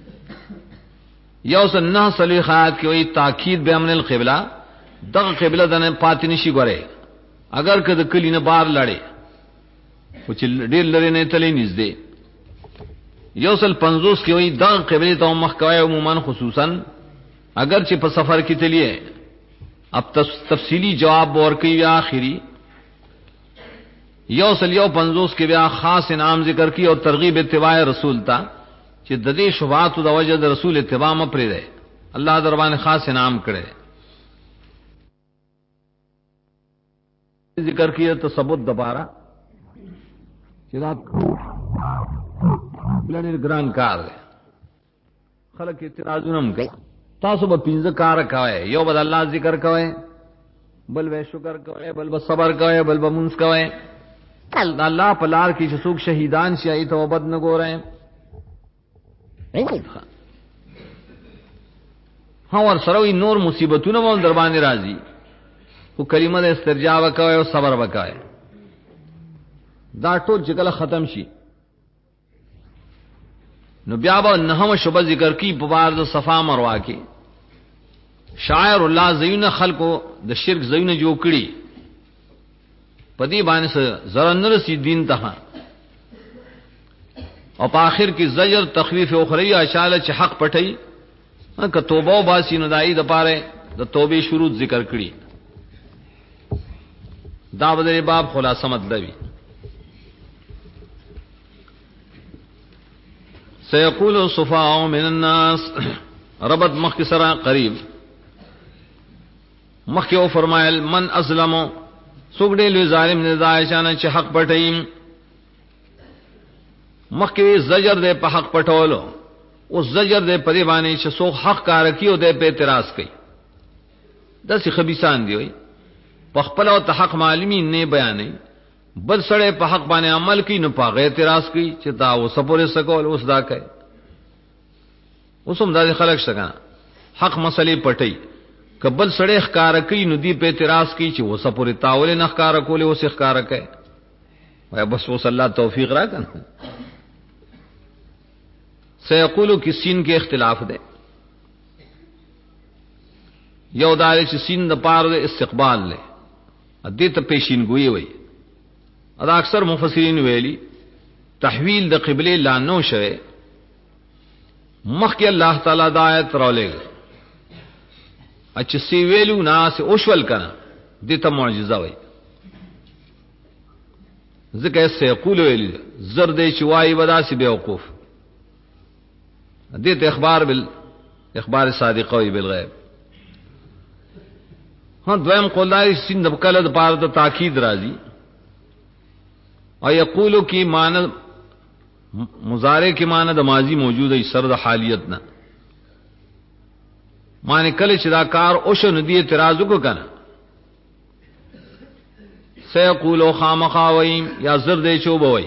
یو سنه سلیخات کې وی تاکید به امن القبلہ دغه قبله دنه پاتې نشي غره اگر که د کلی نه بار لړې خو چې ډېر لري نه تلې نږدې یو سل 50 کې وی دغه قبله ته مخ کوي عموما خصوصا اگر چې په سفر کې تلیے اب تفصیلی جواب ورکوي یا آخری یو سل 50 کې بیا خاص انعام ذکر کی او ترغیب اتباع رسول تا چې د دې شبهات د وجه د رسول اتباع م پرې ده الله دربان خاص انعام کړي ذکر کیه تثبت دوباره چې دا بلنیر ګران کار ده خلک اعتراضونه کوي تاسو به پنځه کار کوي یو بد الله ذکر کوي بل به شکر کوي بل به صبر کوي بل به منس کوي الله په لار کې چې څوک شهیدان شي توبه نه ګورئ ها ور سره نور مصیبتونه مول در باندې راځي او کلمه د استرجاع وکوي او صبر وکوي دا ټول چې کله ختم شي نو بیا به نهم شوبه ذکر کی په بار د صفا مروه کې شاعر الله زین خلقو د شرک زین جو کړي پدی باندې زره نرسي دین ته او په اخر کې زجر تخفیف اخروی اشاله چې حق پټي که توبه او باسی نو دای د پاره د توبې شروط ذکر کړي دا بدر باب خلاصه مطلب سيقول الصفاء من الناس ربط مخ سرا قریب مخ او فرمایل من ازلم سوګډې لوی ظالم نه دایشانه چې حق پټي مخ کې زجر دې په حق پټولو او زجر دې په دې باندې چې څوک حق کار کوي او دې په اعتراض کوي داسې خبيسان دی وي په خپل او حق معلومین نه بیانې بل سره په حق باندې عمل کوي نو په اعتراض کوي چې دا وسپورې سکول اوس دا کوي اوسم دا خلک څنګه حق مسلې پټي کبل سره ښکار کوي نو دی په اعتراض کوي چې وسپورې تاول نه ښکار کولې اوس ښکار کوي وای بس وس الله توفیق راکړي سيقولو کی سین کې اختلاف ده یو دار چې سین د پاره د استقبال له ادي ته پیشین ګوي وي ادا اکثر مفسرین ویلي تحویل د قبله لا نو شوه مخکې الله تعالی د آیت راولې اچ سی ویلو ناس اوشول کنه دته معجزه وي ذکر سيقول ویلي زرد چوای وداسي بیوقوف دته اخبار صادقه وي بالغیب ها دویم قولای سین د کله د پاره د تاکید راځي او یقولو کی معنی مضارع کی معنی د ماضی موجود ای سر د حالیت نه معنی کله چې دا کار او شنو دی اعتراض وکړه سيقولو خامخاوي یا زرد چوبوي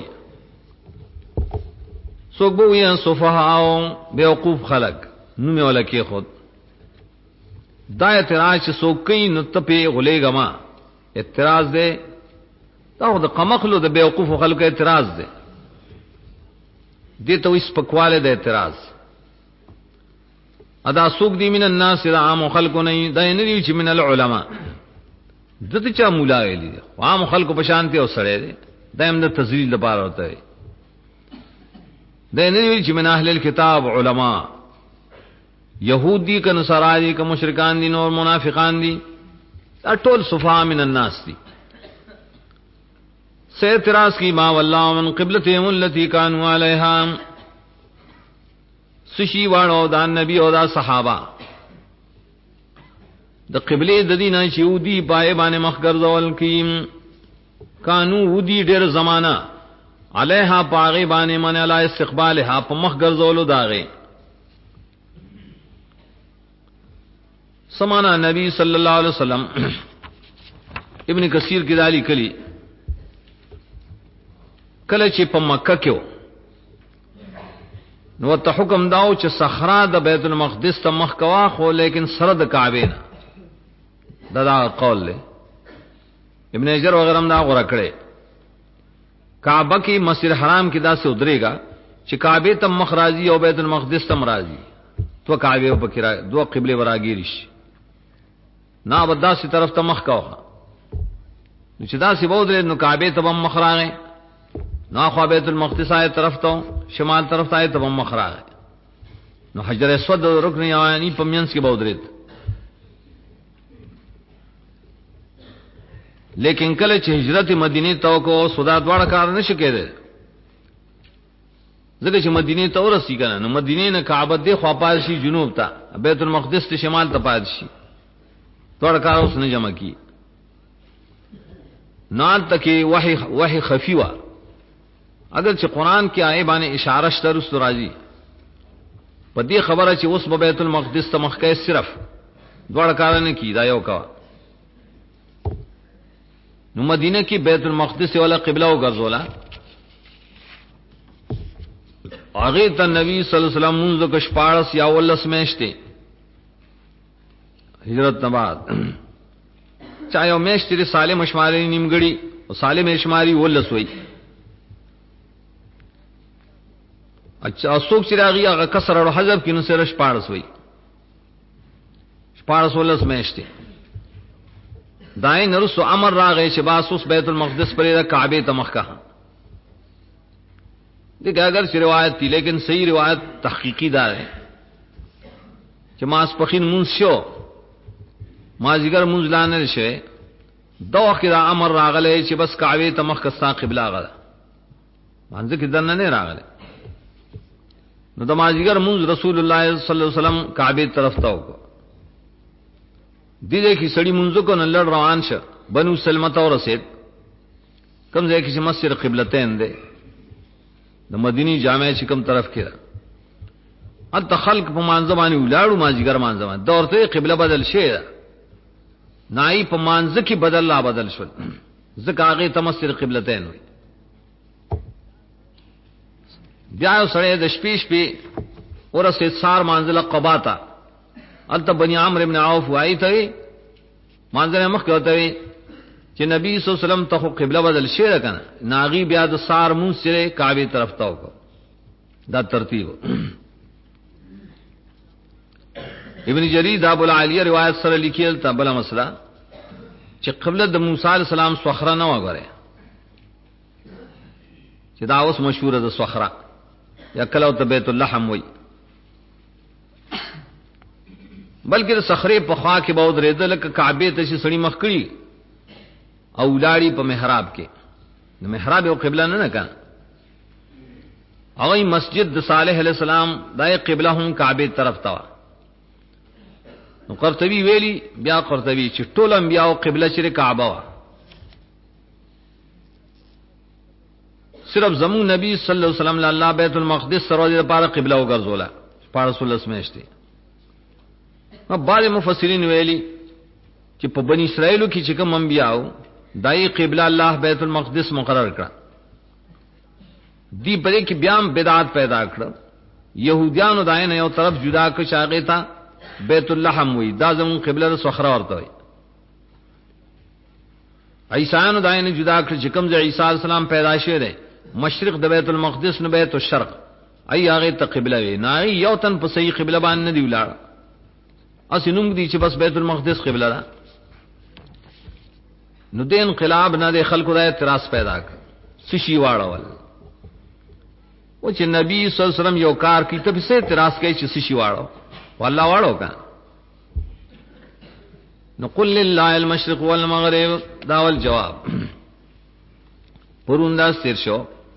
سوک بو یا صفحاو بیوقوف خلق نو می ولکی خود دا اعتراض چې سوک کین نو تپی غلیګه ما اعتراض ده دا د قمقلو د بیوقوف خلق اعتراض ده دې ته وس پکواله د اعتراض ادا سوک دی من الناس دا عام خلق نه دا نه دی چې من العلماء دته چا مولا ویلی عام خلق په شانته او سره ده دایم د تذلیل لپاره وته ده نه ویل چې من اهل الكتاب علما يهودي ک نصاري ک مشرکان دي نور منافقان دي ټول صفا من الناس دي سے اعتراض کی ما والله من قبلتهم التي كانوا عليها سشي وانو دا نبی او دا صحابه د قبله د دینه چې ودي پای باندې مخګر ځول کیم کانو ودي ډېر زمانہ علیها پاغي باندې من علی استقبالها په مخ ګرځولو داغه سمانا نبی صلی اللہ علیہ وسلم ابن کثیر کی دالی کلی کله چې په مکه کې نو ته حکم داو چې صحرا د بیت المقدس ته مخ کوا خو لیکن سره د کعبه نه دا قول له ابن حجر وغیرہ هم دا غوړه کړي کعبه کې مسجد حرام کې دا څه ودرېګا چې کعبه ته مخ راځي او بیت المقدس ته راځي تو کعبه په کې دوه قبله وراګیری شي نا بدا سی طرف ته مخ کوا نو چې دا سی بودره نو کعبه ته مخ راغی نو خو بیت المقدس آئے طرف تو شمال طرف ته آئے ته مخ راغی نو حجر اسود رکن یمانی پمینس کې بودره لیکن کله چې هجرت مدینه ته کو سودا دواړه کار نشي کېده ځکه چې مدینه ته ورسی کنه نو مدینه نه کعبه دی خو پاد شي جنوب ته بیت المقدس ته شمال ته پاد شي دواړه کار اوس نه جمع کی نال تکي وحي خفي وا اگر چې قران کې آئے باندې اشاره شته رسو راځي په دې خبره چې اوس په بیت المقدس ته مخ کې صرف دواړه کار نه کی دا یو کا نو مدینه کې بیت المقدس ولا قبله وګرځولا هغه ته نبی صلی الله علیه وسلم منځ کو شپارس یا ولس میشته هجرت نه بعد چا یو میشته سالم شماري نیمګړي او سالم شماري ولس وای اچھا اسوک چراغي هغه کسر او حذف کینو سره شپارس وای شپارس ولس میشته دای نرسو امر راغی چې باسوس بیت المقدس پرې د کعبه ته مخ کا دغه اگر چې روایت دی لیکن صحیح روایت تحقیقی دا ہے چې ما سپخین مونږ شو ما زیګر مونږ لانه شي دوه کې دا امر راغلی چې بس کعبه ته مخ کا قبله غلا مانځ کې دنه نه راغلی نو د ما زیګر مونږ رسول الله صلی الله علیه وسلم کعبه طرف ته وکړو دې کې سړی منځ کو نه لړ روان شه بنو سلمہ ته ورسید کوم ځای کې چې مسجد قبلتین ده د مدینی جامع چې کوم طرف کې ده انت خلق په مانځ باندې ولاړو ماجیګر مانځ باندې دورته قبله بدل شي نای په مانځ کې بدل لا بدل شول ځکه هغه ته مسجد قبلتین وي بیا سره د شپې ورسید سار مانځله قباتا انت بنی عمرو ابن عوف وای ته مانځنه مخ کوته وی چې نبی صلی الله علیه وسلم ته قبله بدل شي کنه ناغي بیا د سار مون سره کعبه طرف ته وکړه دا ترتیب ابن جریر ابو العالیہ روایت سره لیکل ته بل مسله چې قبله د موسی علیہ السلام صخره نه وګوره چې دا اوس مشهور ده صخره یا کله ته بیت اللحم وای بلکې صخره په خوا کې به درېدل ک کعبه ته شي سړی مخ کړي او لاړی په محراب کې نو محراب او قبله نه کړه هغه مسجد د صالح علیہ السلام دای قبله هم کعبه طرف تا نو قرطبی ویلی بیا قرطبی چې ټول انبیاء او قبله چې کعبه وا صرف زمون نبی صلی الله علیه وسلم الله بیت المقدس سره لپاره قبله وګرځولا په رسول الله سمشتي بعض مفسرین ویلی چې په بنی اسرائیل کې چې کوم انبیاء دای قبله الله بیت المقدس مقرر کړ دی په کې بیا بدعت پیدا کړ يهوديانو دای نه یو طرف جدا کړ شاګه تا بیت اللحم وی دا زمون قبله صخره ورته وي عیسایانو دای نه جدا کړ چې کوم ځای عیسی السلام پیدا شوه دی مشرق د بیت المقدس نه بیت الشرق ای هغه ته قبله وی نه یو تن په صحیح قبله باندې دی ولاړ اسینوم دي چې بس بیت المقدس قبله ده نو د انقلاب نه د خلکو د اعتراض پیدا کړ سشي واړول او چې نبی صلی الله علیه وسلم یو کار کی ته به اعتراض کوي چې سشي واړو والله واړو کا نو قل لله المشرق والمغرب داول جواب پرون دا سر شو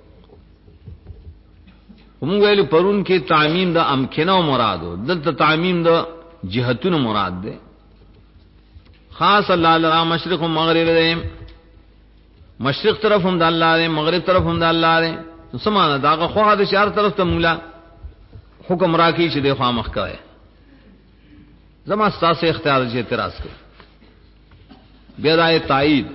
هم ویل پرون کې تعمیم د امکنه مرادو دلته تعمیم د جهتون مراد ده خاص الله تعالی مشرق و مغرب ده مشرق طرف هم د الله ده مغرب طرف هم د الله ده سمانه داغه خو د شهر طرف ته مولا حکم راکی چې د خامخ کوي زما ستاسو اختیار چې اعتراض کوي بیا دای تایید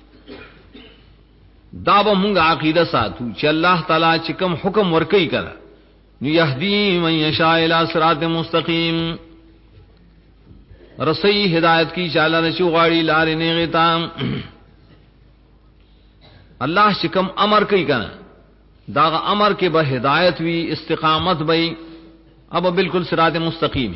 دا به موږ عقیده ساتو چې الله تعالی چې کوم حکم ورکړي کړه نو يهدي من يشاء الى صراط مستقيم رسي هدایت کی چاله نشو غاړي لارې نه غتا الله چې کوم امر کوي کړه دا امر کې به هدایت وی استقامت به اب بالکل صراط مستقیم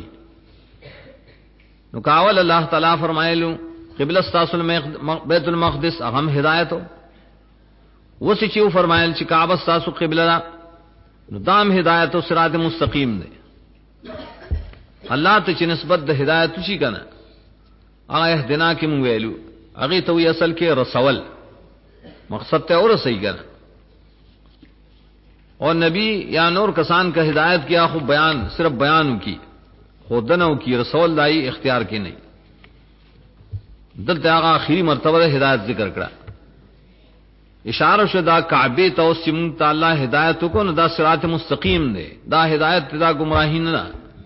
نو کاول الله تعالی فرمایلو قبله استاسل بیت المقدس اهم هدایتو وسی چې فرمایل چې کعبه استاسو قبله نو دام هدایت او صراط مستقیم دی الله ته چې نسبت د هدایت شي کنه هغه اهدنا کې مونږ ویلو هغه ته وی اصل کې رسول مقصد ته اور صحیح کنه اور نبی یا نور کسان کا ہدایت کیا خود بیان صرف بیان کی خودنوں کی رسول دائی اختیار کی نہیں دلته هغه اخیری مرتبه ہدایت ذکر کړه اشاره شدا کعبه ته سیم تعالی ہدایت کو نو دا صراط مستقیم دی دا ہدایت دا گمراهی نه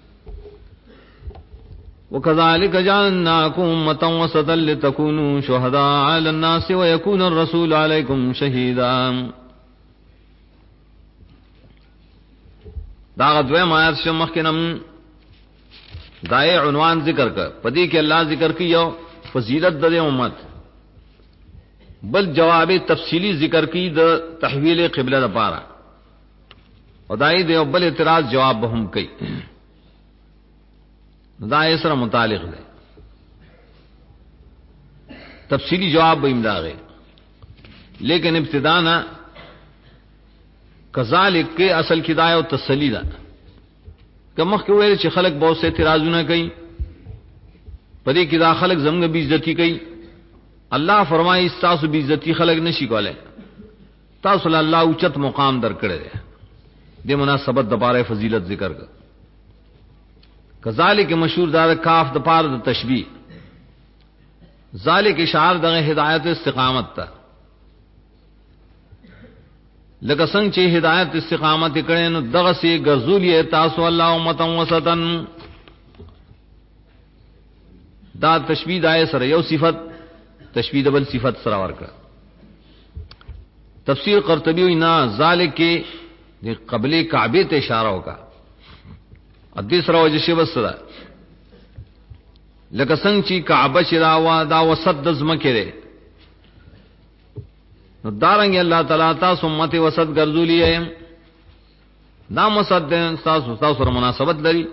وكذلك جعلناكم أمة وسطا لتكونوا شهداء على الناس ويكون الرسول عليكم شهيدا دا غدوه ما شمخ کنم دای عنوان ذکر کړ پدې کې الله ذکر کیو فضیلت د امت بل جواب تفصیلی ذکر کی د تحویل قبله لپاره او دای د بل اعتراض جواب به هم کوي دا یې سره متعلق دی تفصیلی جواب به امداغه لیکن ابتداء کذالک کے اصل کی دایو تسلی دا کمخ کې ویل چې خلک بہت سے اعتراضونه کوي پدې کې دا خلک زمغه بی عزتی کوي الله فرمایي تاسو بی عزتی خلک نشي کولای تاسو له الله اوچت مقام درکړي دې مناسبت د باره فضیلت ذکر کړ کذالک مشهور دا کاف د پاره د تشبیه ذالک اشعار د هدایت استقامت ته لکه څنګه چې هدایت استقامت کړي نو دغه سي غزولې تاسو الله امه وسطن دا تشبیه دای سره یو صفت تشبیه دبل صفت سره ورکړه تفسیر قرطبی وینا ذالک کې د قبله کعبه ته اشاره وکا ادي سره وجه شی وسره لکه څنګه چې کعبه چې دا وسط د زمکه ده نو دارنګ الله تعالی تاسو امت وسط ګرځولې ایم دا وسط تاسو سره مناسبت لري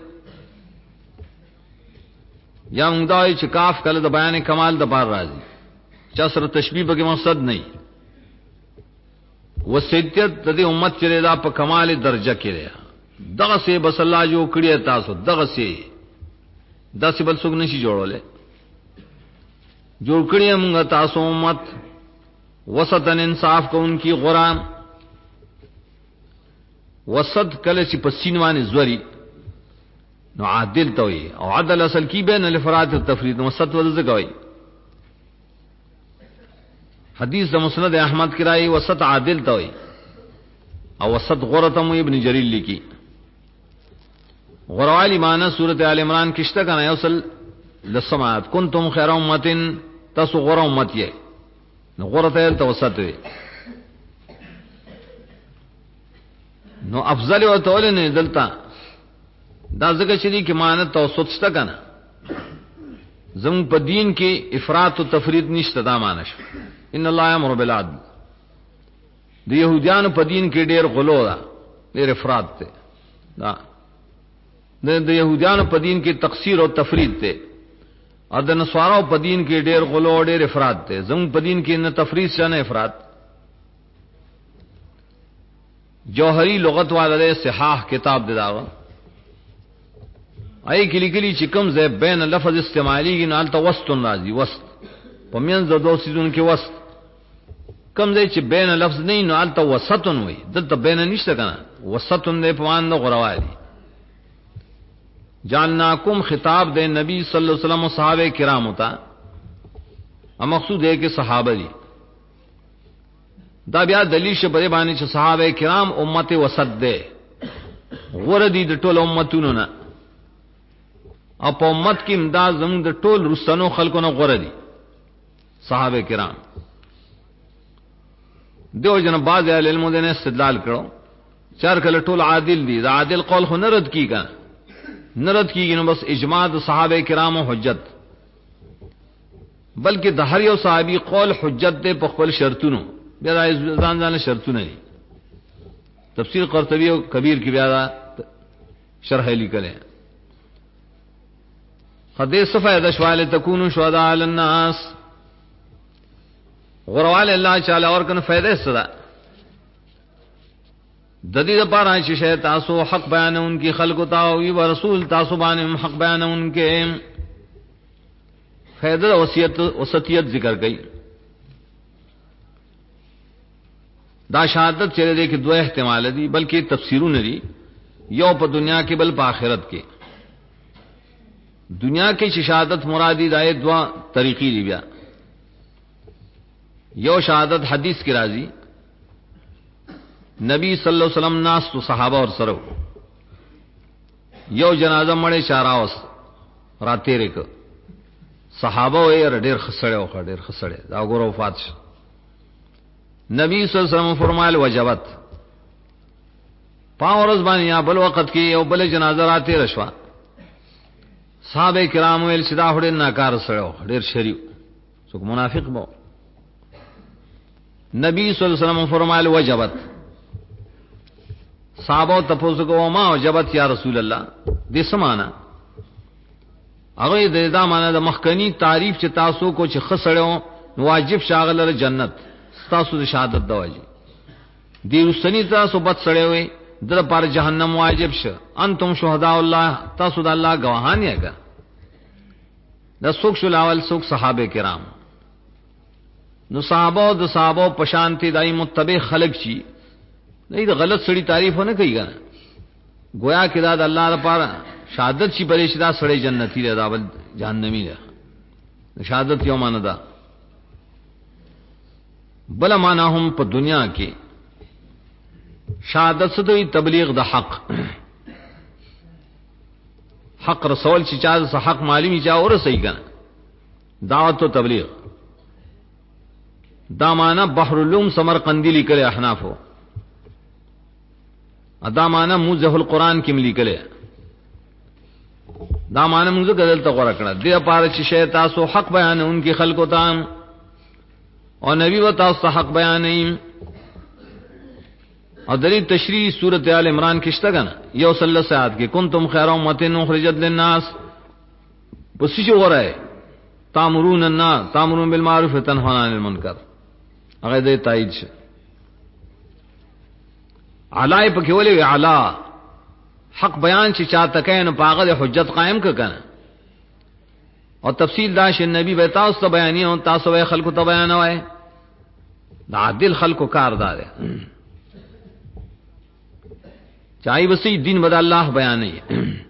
یا موږ دا چې کاف کله د بیان کمال د بار راځي چا سره تشبیه به مقصد نه وسطیت د امت چې دا په کمال درجه کې ده دغه سه بس الله جو کړی تاسو دغه سه داسې بل څوک نشي جوړولې جوړ کړی موږ تاسو امت وسطن انصاف کو ان کی غرام وسط کله چې په سینوانه زوري نو عادل توي او عدل اصل کی بین الافراد والتفرید وسط وذکوي حدیث د مسند احمد کی راي وسط عادل توي او وسط غرتم ابن جرير لکی غروالی معنی سورۃ آل عمران کشته کنه یوصل لسمات کنتم خیر امه تاسو غره امت یې نو غرته توسط وي نو افضل او تول نه دلتا دا ځکه چې کی معنی توسط شته کنه زم په دین کې افراط او تفرید نشته دا معنی شو ان الله یامر بالعدل د يهودانو په دین کې ډېر غلو ده ډېر افراط ده دا د يهودانو په دین کې تقصیر او تفرید ده او د نصارو په دین کې ډېر غلو او ډېر افراط ده زم په دین کې نه تفرید شنه افراط جوهری لغت والے صحاح کتاب داوا ای کلی کلی چې کوم ځای بین لفظ استعمالی نه الته وسط راځي وسط په منځ د دوه سيزونو کې وسط کوم ځای چې بین لفظ نه نو الته وسطن وي دلته بین نشته کنه وسطن نه پوان نه غروالي جانناکم خطاب دے نبی صلی اللہ علیہ وسلم و صحابہ کرام ہوتا مقصود ہے کہ صحابہ دی دا بیا دلیل شبه باندې چې صحابه کرام امت وسط ده غردی د ټول امتونو نه او په امت کې امداد زموږ د ټول رستنو خلکو نه غوړه دي صحابه کرام. دیو جن باز علماء دې استدلال کړو چار کله ټول عادل دي، دا عادل قول خو نه رد کیږي، نه رد کیږي نو بس اجماع د صحابه کرامو حجت، بلکې د هر یو صحابي قول حجت دی په خپل شرطونو، بیا ځان شرطونه دي. تفسیر قرطبی او کبیر کې بیا شرح لیکل حدیث فائدہ شوال تکونو شهداء علی الناس، غروال الله تعالی اور کنه فائدہ صدا د دې لپاره چې شه تاسو حق بیانون کی خلق تا او رسول تاسو باندې حق بیانون کې فائدہ وصیت ذکر کړي. دا شهادت چې دې کې دوه احتمال دي بلکې تفسیرونه دي، یو په دنیا کې بل په آخرت کې. دنیا کې چې شهادت مرادی دای دوا طریقې دی، بیا یو شهادت حدیث کی راضی نبی صلی الله علیه وسلم ناس تو صحابه اور سره یو جنازه مړې چاراوس راته ریک صحابه یې ډېر خسړې او ډېر خسړې دا وګورو وفات شو. نبی صلی الله علیه وسلم فرمایل وجبت پاورز باندې یا بل وخت کې یو بل جنازه راته رشوا، صحابه کرام ویل چې دا هډ ناکار سره ډېر شریف څوک منافق مو. نبی صلی الله علیه وسلم فرمایل وجبت، صحابه تاسو کو ما وجبت یا رسول الله دې سمانا هغه دې دا معنا د مخکنی تعریف چې تاسو کو چې خسړو واجب شاغله جنت تاسو د شهادت د واجب دې رسنی تاسو بد سړیوي در پر جهنم واجب شه. انتم شهداء الله، تاسو د الله گواهان یې. دا څوک شو لاول څوک صحابه کرام. نو صحابه د صحابه په شانتي دای متبع خلق شي، نه د غلط سړي تعریف نه کوي کنه، گویا کې دا د الله لپاره شهادت شي پرې شي دا سړی جنتی دی دا بل جهنمی دی. شهادت یو معنا ده، بل معنا هم په دنیا کې شهادت ستوي تبلیغ د حق، حق رسول چې چا حق معلومي چا اور صحیح کنه دعوت او تبلیغ. دا معنا بحر العلوم سمرقندی لیکل احنافو، دا معنا موزه القرآن کې لیکل، دا معنا موږ غدل ته غوړه کړه د لپاره چې شی تاسو حق بیان انکی خلقو ته او نبی و تاسو حق بیانې. اور دلیل تشریح سورۃ آل عمران کې شته کنه یو صلی الله ساعت کې کنتم خیر امه اخرجت للناس، پس شي غره تامرون بالمعروف وتنهون عن المنکر، هغه دې تایید شه. علای په کې ولې اعلی حق بیان چې چاته کین په هغه حجت قائم کنه، او تفصیل دا چې نبی به تاسو ته بیانې او تاسو به خلکو ته بیانوي، دا عادل خلکو کاردار چاہی بسی دین بد اللہ بیان نہیں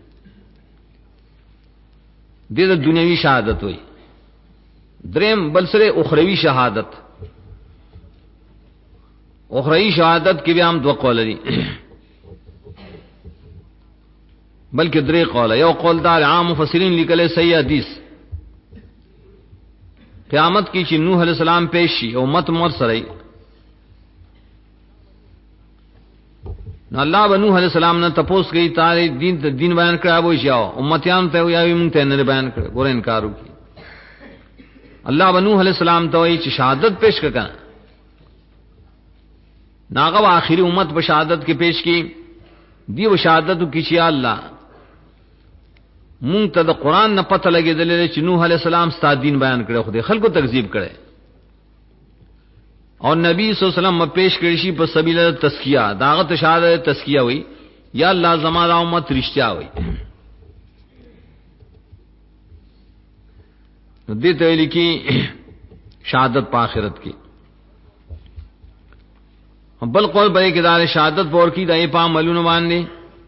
دے دا دنیاوی شہادت ہوئی. دریم بلسرے اخروی شہادت، اخروی شہادت کی بھی ہم دو قول دی بلکہ درے قول ہے. یو قول دار عام مفسرین لکلے صحیح حدیث قیامت کی چی نوح علیہ السلام پیشی امت مرسرائی نو الله بنو علیہ السلام نے تپوس گئی تاری دین بیان کړه وای شاو امتیان ته وایي مونږ ته نه بیان کړه ګور انکار وکي. الله بنو علیہ السلام ته وایي چې شهادت پیش کړه، ناغه اخیری امت په شهادت کې پیش کی دی و شهادت کی چې الله مونږ ته د قران نه پته لګیدل چې نوح علیہ السلام ستاسو دین بیان کړه، خو دې خلکو تکذیب کړي اور نبی صلی اللہ علیہ وسلم پیش کړی شي په سبیل تزکیہ، داغه شهادت تزکیہ وي یا الله زماده امت رښتیا وي. نو دې ته لیکي شهادت په آخرت کې. بل قول به کې دا شهادت پور کی دای په عملونو باندې،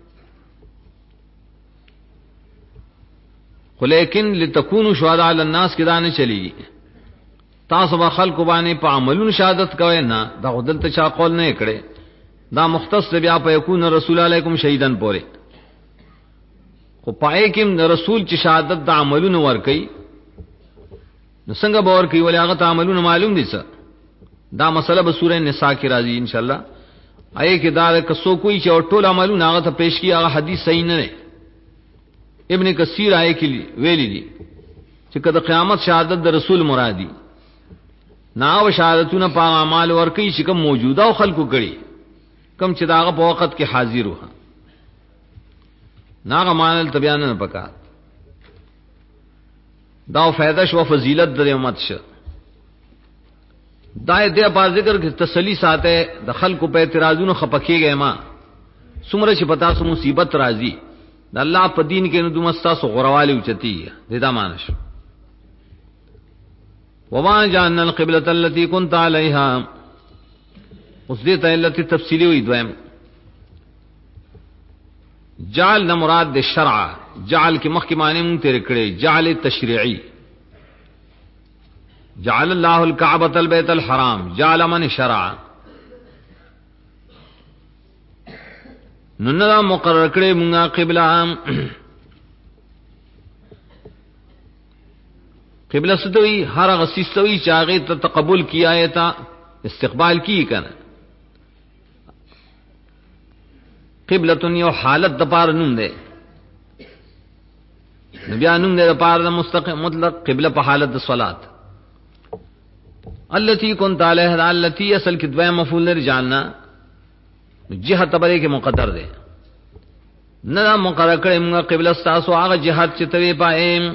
خو لیکن لتكونوا شهداء علی الناس کې دا نه چلیږي. تاسو به خلق باندې په عملونو شهادت کوئ نه، دا خدلته چا قول نه کړي، دا مختص بیا په یکون رسول علیکم شهیدن پوره. خو پای کې رسول چې شهادت د عملونو ور کوي نو څنګه باور کوي ولې هغه عملونه معلوم دي څه دا مسله به سورہ نساء کې راځي ان شاء الله آیه کې دا کسو کوئی چې ټول عملونه هغه ته پیش کیه هغه حدیث صحیح نه دی ابن کثیر آیه کې ویلي دي چې کله قیامت شهادت د رسول مرادي ناو شهادتونه په اعمال ور کوي چې کوم موجوده او خلقو کړي کوم چې داغه په وخت کې حاضر وه ناغه مانل تبیان نه پکا دا فائدہ شو فضیلت د امت شه دا دې په ذکر کې تسلی ساته د خلکو په اعتراضونو خپکیږي ما څومره چې پتا سو مصیبت راځي د الله په دین کې نو دومستا سو غروالی اوچتی دې دا مانش وما جعلنا القبلة التي كنت عليها اس دې ته التي تفصیلی وي دویم جعل نہ مراد د شرع جعل کې مخکې معنی مونږ تیر کړي جعل تشریعی جعل الله الكعبة البيت الحرام جعل من شرع نو نه مقرر کړي مونږه قبله قبله ستوي هر غسیستوي چاغه ته تقبل کیا ایتا استقبال کی کنه قبلتن یو حالت د پار نوم ده نبی انوم ده پار د مستقیم مطلق قبله په حالت د صلات التي كنت عليها التي اصل کې دوه مفعول لري جاننا جهت تبره کې مقدر ده نه مقرر کړي موږ قبله تاسو هغه جهت چې توی پایم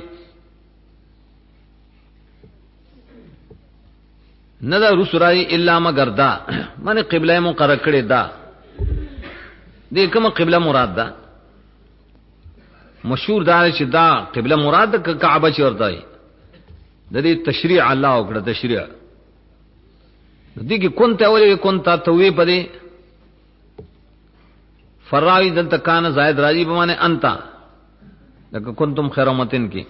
نه دا رسولای الا مگر دا معنی قبله مقرر کړي دا دې کومه قبله مراد ده مشهور دا چې دا قبله مراد ده کعبه چې ورته دی د دې تشریع الله او کړه تشریع دې کې كنت اولې كنت توي پدې فراوی دلته کان زائد راضی به معنی انت لکه کنتم خیر امتن کې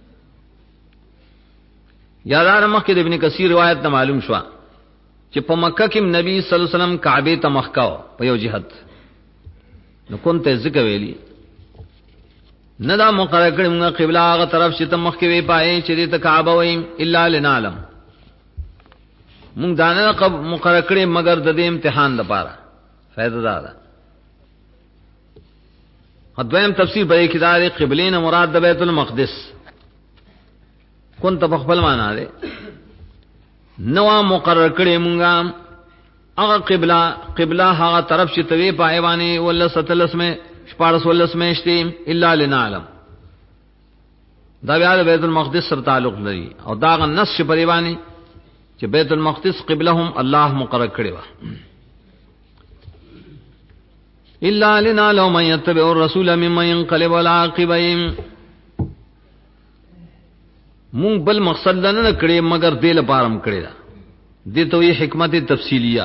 یادار مخکې د ابن کثیر روایت ته معلوم شو چې په مکه کې نبی صلی الله علیه وسلم کعبه ته مخکاو په یو جهت نو كنت ذکر ویلی نه دا مقرر کړی موږ قبله هغه طرف چې ته مخکې وی پای چې دې ته کعبه وای الا لنعلم موږ دا نه مقرر کړی مگر د دې امتحان لپاره فائدہ ده دویم تفسیر به کې دا قبلین مراد د بیت المقدس كنت بخبل معنا ده نو مقرر کړی موږ هغه قبله هغه طرف چې توی په ایوانی ول ستلس میں شپارس ولس میں شتیم الا لنعلم دا بیا د بیت المقدس سره تعلق لري او دا غ نص په ایوانی چې بیت المقدس قبلهم الله مقرر کړی و الا لنعلم من يتبع الرسول ممن ينقلب على عقبيه مون بل مقصد نه کړی مگر دې لپاره کړی دا دې ته یې حکمت تفصیلیه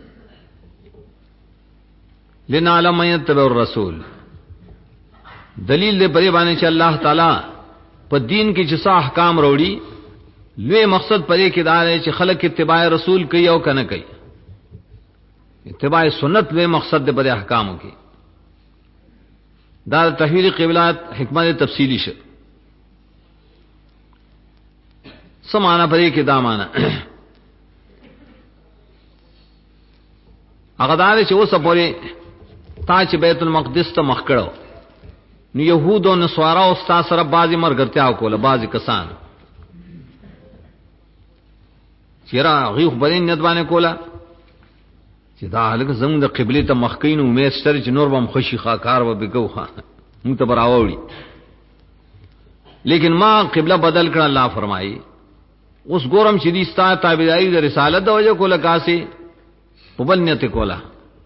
لنعلم من يتبع الرسول دلیل دې پرې باندې چې الله تعالی په دین کې چې صح احکام وروړي لوی مقصد پرې کې دا دی چې خلک اتباع رسول کوي او کنه کوي اتباع سنت لوی مقصد دې په احکامو کې دا تحویل قبلات حکمت تفصیلی شه سمانا پرې کې دا معنا هغه دا چې اوسه پورې تا چې بیت المقدس ته مخ کړو نو يهود او نصارا او استاد سره بازي مرګرتیا کوله بازي کسان چیرې غیخ بلین ندوانه کوله چې دا هلکه زموږ د قبله ته مخ کین امید ستر چې نور بم خوشي خاکار و بګو ها موږ ته براوړي لیکن ما قبله بدل کړه الله فرمایي اوس ګورم چې دې ستا تابعداري د رسالت د وجه کوله کاسي پبنیت کولا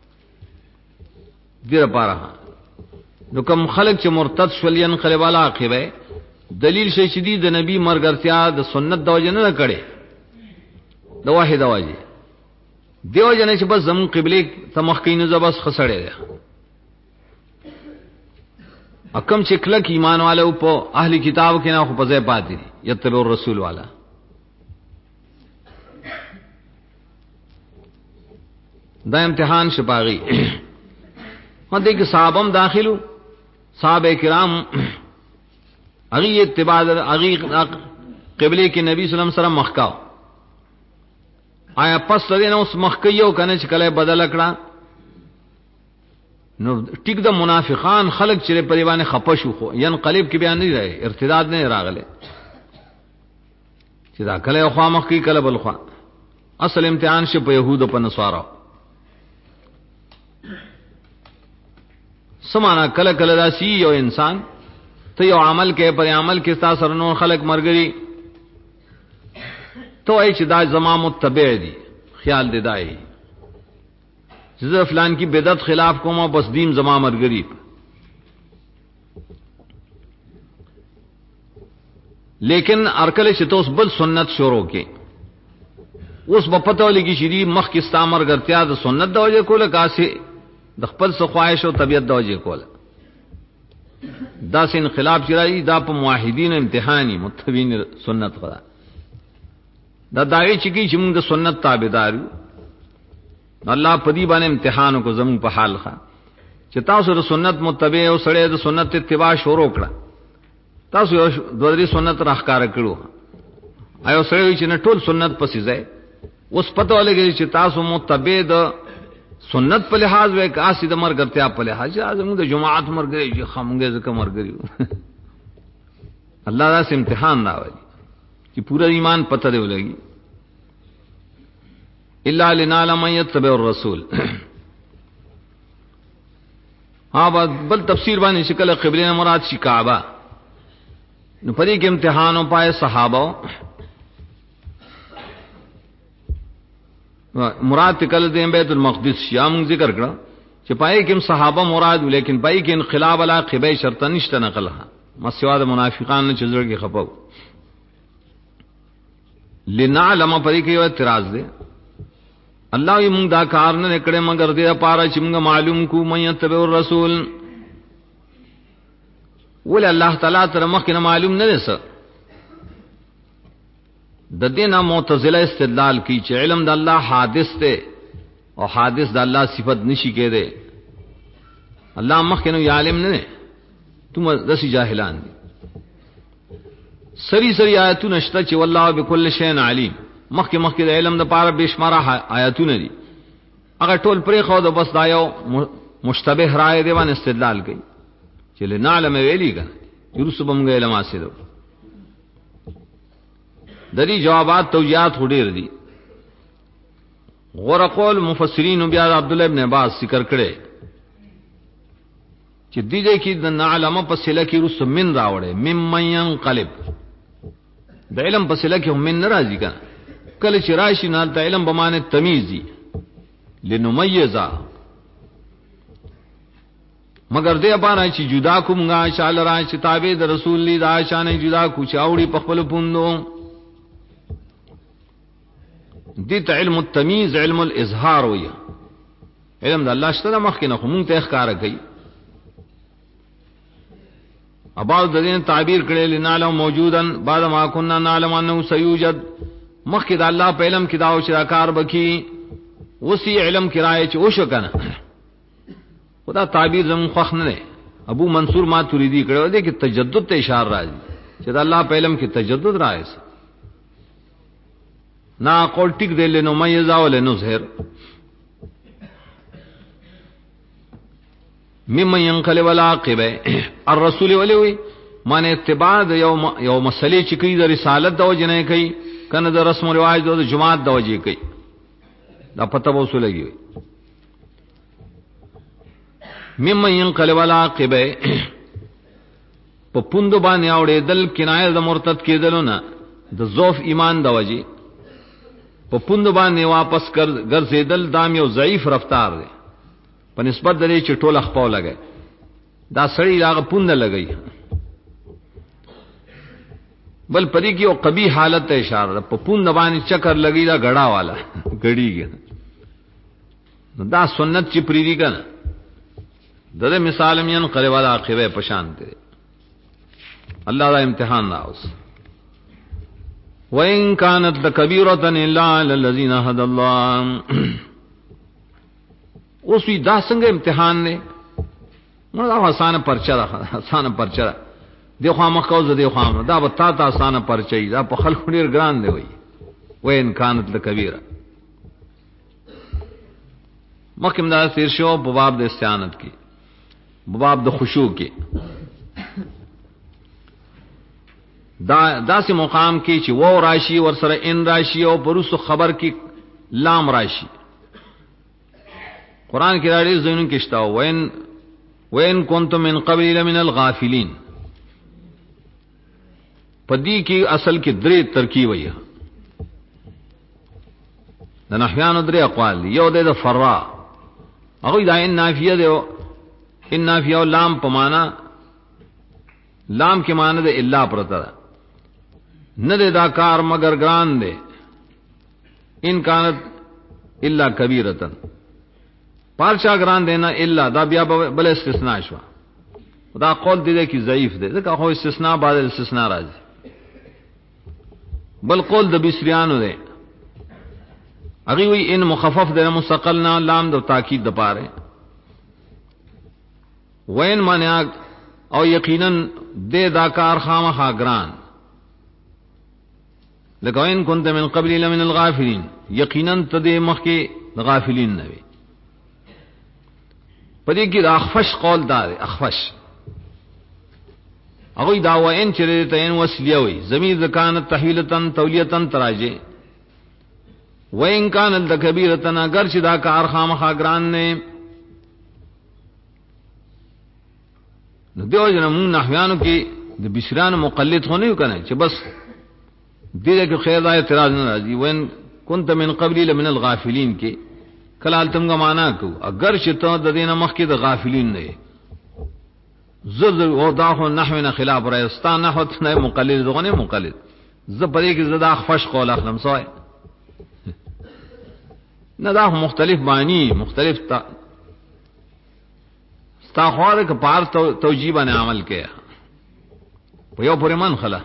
دیر پارا نو کم خلق چې مرتد شولین قلب علی عقبه دلیل شي شدید د نبی مرګرتیا د سنت د وجه نه کړي د واحد واجی دیو جن چې بس زم قبله تمخکین زبس خسړې ده اکم چې کلک ایمان والو په اهلی کتاب کې نه خو په ځای پاتې یتبع الرسول والا دا امتحان شپاغي هدي کې صحابم داخلو صحابہ کرام اگی اتباع اگی قبلے کے نبی صلی اللہ علیہ وسلم مخکاو آیا پس دې نو اس مخکیو کنه چې کله بدل کړه نو ټیک د منافقان خلق چې په دیوانه خپشو خو ينقلب کې بیان نه راي ارتداد نه راغله چې دا کله خو مخکی کله بل خو اصل امتحان شه په يهود او په نصارا سمانا کله کله راسی یو انسان ته یو عمل کې پر عمل کې تاسو سره خلق مرګري تو ای چې دا زما متبع دي خیال دی دای چې فلان کی بدعت خلاف کوم او بس دین زما مرګري لیکن ارکل شتوس بل سنت شروع کې اوس په پتو لګي چې دی مخ کې استعمار ګرتیا د سنت د وجه کوله کاسي د خپل خواهش او طبيعت د وجه کوله دا سین انقلاب چې راځي دا په موحدین امتحاني متبعين سنت خدا دا داوی چې کی چې موږ د سنت تابعدار یو الله پدی باندې امتحان کو زمو په حال ښه چې تاسو د سنت متبع او سړی د سنت اتباع شروع کړه تاسو د دوی سنت راخکار کړو ایو سړی چې نه ټول سنت پسې ځای اوس پته ولګی چې تاسو متبع د سنت په لحاظ وې کاسي د مرګرتیا په لحاظ زمو د جماعت مرګري چې خمګه زکه مرګري الله دا سم امتحان راوړي کہ پورا ایمان پتہ دے لگی الا لنعلم من يتبع الرسول ہاں بل تفسیر باندې شکل قبلہ نے مراد شي کعبہ نو پدې کې امتحانوں پائے صحابہ مراد کل دے بیت المقدس شام ذکر کړه چې پائے کې صحابہ مراد لیکن پائے کې انقلاب علی قبای شرط نشته نقلها مسواد منافقان نے چزړ کې خپاو لنعلم پدې کې یو اعتراض دی الله یې موږ دا کار نه کړې مگر دې پاره چې موږ معلوم کو مې تبع الرسول ول الله تعالی تر مخکې معلوم نه ده څه د دینه معتزله استدلال کی چې علم د الله حادث ته او حادث د الله صفت نشي کېده الله مخکې نو عالم نه تم دسی جاهلان دي سری سری آیاتونه شته چې والله بكل شیء علیم مخکې مخکې د علم د پاره بشماره آیاتونه دي هغه ټول پرې خو د بس دایو مشتبه رائے دی باندې استدلال کوي چې لنعلم ویلی کنه یورس بمغه علم حاصلو د دې جوابات توجیهات هډیر دي غور قول مفسرین بیا عبد الله ابن عباس ذکر کړي چې دې کې د نعلم په سله کې رس من راوړي مم ينقلب د علم په سله کې هم من ناراضي کنه کله چې راشي نه د علم به معنی تمیزي لنميزا مگر دې باندې چې جدا کومغه شال را چې تابع د رسول الله دا شان جدا کو چاوړي په خپل پوندو دې علم التمیز علم الاظهار وي علم د الله شته مخکې نه کوم ته ښکارا کوي اباو د دین تعبیر کړي لنعلم موجودا بعد ما كنا نعلم انه سيوجد مخکې د الله په علم کې دا او شراکار بکی وسی علم کرای چې وشو کنه خدا تعبیر زمو خوښ نه دی ابو منصور ماتوریدی کړه دې کې تجدد ته اشاره راځي چې د الله په علم کې تجدد راځي نا قول ټیک دی له نو مېزا ول نظهر ممن ينقلب العاقبه الرسول ولوي معنی اتباع د یو مسلې چې کوي د رسالت د وجه نه کوي کنه د رسم او رواج د جماعت د وجه کوي دا پته وصول لګي ممن ينقلب العاقبه په پوند باندې اورې دل کنایه د مرتد کېدلو نه د ضعف ایمان د وجه په پوند باندې واپس ګرځیدل دام یو ضعیف رفتار دی په نسبت د دې چې ټول خپل لګي دا سړی لاغه پوند لګي بل پدې کې او قبیح حالت ته اشاره په پوند باندې چکر لګي دا غړا والا غړیږي دا سنت چې پریدي کنه دغه مثال مین قره والا عاقبه پشان دي الله دا امتحان راوس وَإِن كَانَتْ لَكَبِيرَةً إِلَّا عَلَى الَّذِينَ هَدَى اللَّهُ اوس وی دا څنګه امتحان نه نو دا آسان پرچا ده، آسان پرچا دی خو مخکوز دی خو دا به تا آسان پرچي دا په خلکو ډیر ګران دی وای ان كانت لکبیره. مخکم دا تیر شو په باب د استعانت کې، په باب د خشوع کې. دا سه مقام کې چې و راشي ور سره ان راشي او پرسو خبر کې لام راشي. قران کې راځي زینون کې شتا وین کنتم من قبل لمن الغافلین. پدې کې اصل کې درې ترکیب وي. د نحویانو درې اقوال، یو د فرا هغه دا ان نافیه دی، ان نافیه لام په معنا، لام کې معنا د الا پرته نه د دا کار مگر ګران دی. ان کانت الا کبیرتن پارچا ګران دینا الا دا بیا بل استثناء شو. دا قول دی کی ضعیف دی ځکه خو استثناء بعد استثناء راځي. بل قول د بصریانو دی هغه وی ان مخفف دی مستقلنا لام د تاکید د پاره وین معنی او یقینا د دا کار خامخا ګران. لکه وین كنت من قبل لمن الغافلین، یقینا تدې مخکې غافلین نه وي. پدې کې اخفش قول دار اخفش هغه دا وین چې ته ان وسلیه وي زمیر ذکانت تحویلتن تولیتن تراجه وین کان الکبیرتن اگر چې دا کار خامخا ګران نه. نو دیو جن موږ نحویانو کې د بشران مقلد خو نه کنه چې بس دې کې خیر دا اعتراض نه راځي. وین كنت من قبل لمن الغافلین کې کلال تمغه معنا کو اگر چې ته د دینه مخ کې د غافلین نه زړه او دا خو نحوی نه خلاف راستان نه هوت نه مقلد دغه مقلد ز پرې کې زدا خفش قول اخلم سوای نه دا مختلف معنی مختلف ستا خواره که پار توجیبانه عمل کیا په یو پورې من خلا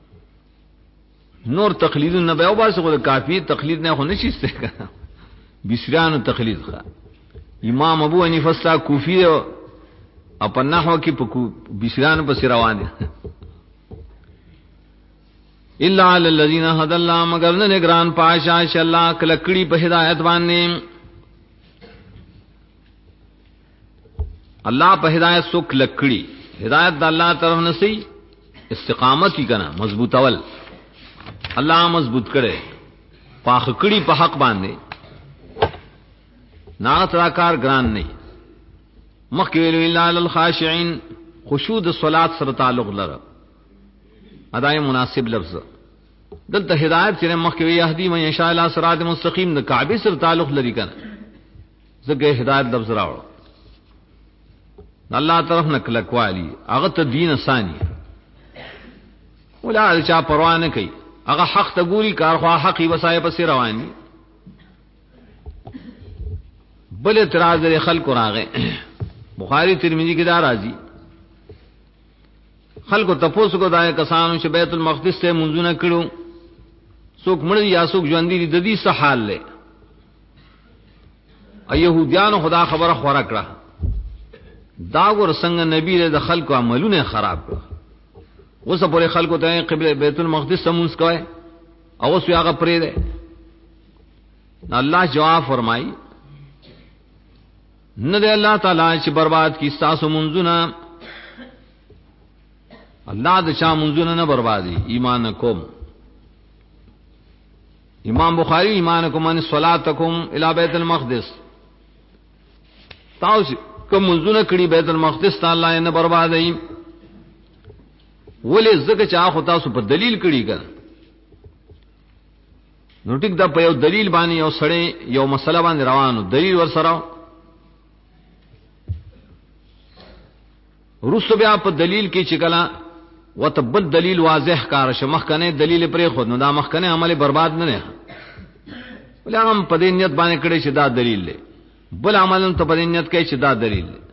نور تقلید نه به او باسه خو کافی تقلید نه خو نشي ست کنه. بصریانو تقلید خا امام ابو حنیفه ستا کوفی او په نحو کې په بصریانو په روان دي. الا علی الذین هدى الله مگر نه نگران پاشا ش الله کلکړي په هدایت باندې. الله په هدایت سو کلکړي، هدایت د الله طرف نه سي استقامت کی کنا مضبوط اول الله مضبوط کړي پاخ کړي په حق باندې نا تراکار ګران نه. مخکې الا للخاشعين خشوع د صلات سره تعلق لره اداي مناسب لفظ دلته هدایت چې مخکې يهدي من يشاء الى صراط مستقيم د کعبه سره تعلق لري کنه زګه هدایت لفظ راوړ الله طرف نه کلکوالی هغه ته دین ثاني ولا چا پروا نه کوي هغه حق ته ګوري کار خو حقي وسایه پس رواني. بل اعتراض لري خلق راغه بخاری ترمذی کې دا راځي خلق تفوس کو دای کسانو چې بیت المقدس ته منځونه کړو څوک مړ یا څوک ژوند دي د دې څه حال له يهوديانو خدا خبره خورا کړه دا ور څنګه نبی له خلکو عملونه خراب کړ. اوس په خلکو ته قبله بیت المقدس سمونس کوي او اوس هغه پرې ده. الله جواب فرمایي نه ده الله تعالی چې برباد کی تاسو منځونه، الله د چا منځونه نه بربادي. ایمان کوم امام بخاری ایمان کوم ان صلاتکم الی بیت المقدس تاسو کوم منځونه کړي بیت المقدس ته الله نه بربادي ولې زکه چا خو تاسو په دلیل کړي کړه. نو ټیک دا په یو دلیل باندې یو سړی یو مسله باندې روانو دلیل ور سره رسو بیا په دلیل کې چې کلا وتبل دلیل واضح کار شمخ کنه دلیل پرې خود نو دا مخ کنه عمل برباد نه نه ولې هم په دې نیت باندې کړي چې دا دلیل دی بل عمل ته په دې نیت کې چې دا دلیل دی.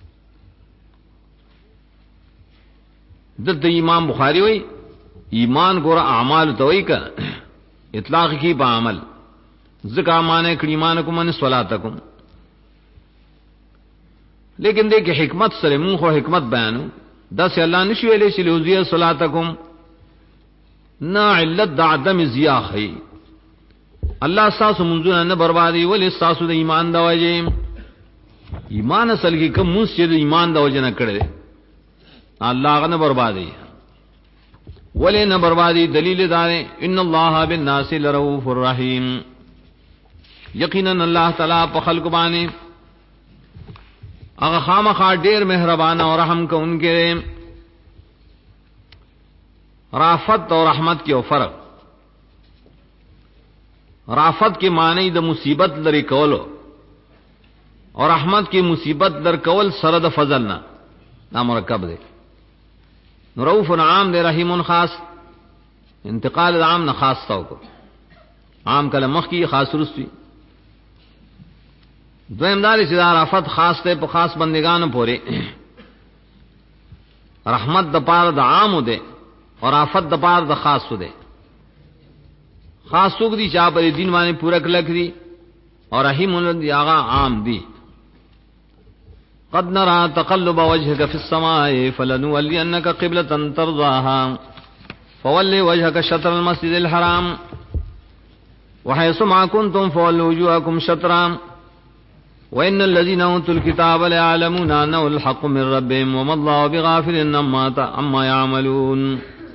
دلته امام بخاری وای ایمان ګور اعمال ته وای کنه اطلاق کی په عمل ذکر معنی کړي ایمان کوم ان صلاتکم لیکن دې کې حکمت سره مونږ خو حکمت بیانو دا سه الله نشي ویلې چې لوزیه صلاتکم نا علت د عدم زیاخی الله ساسو منځونه نه بربادي ولې ساسو د ایمان د وجه ایمان اصل کې کوم مسجد ایمان د وجه نه کړي الله غنه بربادي ولې نه بربادي دلیل دار ان الله بالناس لرؤوف الرحیم یقینا الله تعالی په خلق باندې هغه خامخا ډیر مهربان او رحم کوونکی رافت اور رحمت کې او فرق رافت کې معنی د مصیبت لري کولو اور رحمت کې مصیبت در کول سره د فضل نه دا مرکب دی رؤوف عام دی رحیم خاص انتقال عام نه خاص تاو کو عام کله مخ کې خاص رسوي دویم دار چې دا رافت خاص ته په خاص بندگانو پورې رحمت د پاره د عام دی اور آفت د پار د خاص ده خاص وګ دي چې په دین باندې پورا کلک دي اور رحیم دی هغه عام دي قد نرى تقلب وجهك في السماء فلنولينك قبلة ترضاها فول وجهك شطر المسجد الحرام وحيث ما كنتم فولوا وجوهكم شطرا وإن الذين أوتوا الكتاب ليعلمون أنه الحق من ربهم وما الله بغافل عما يعملون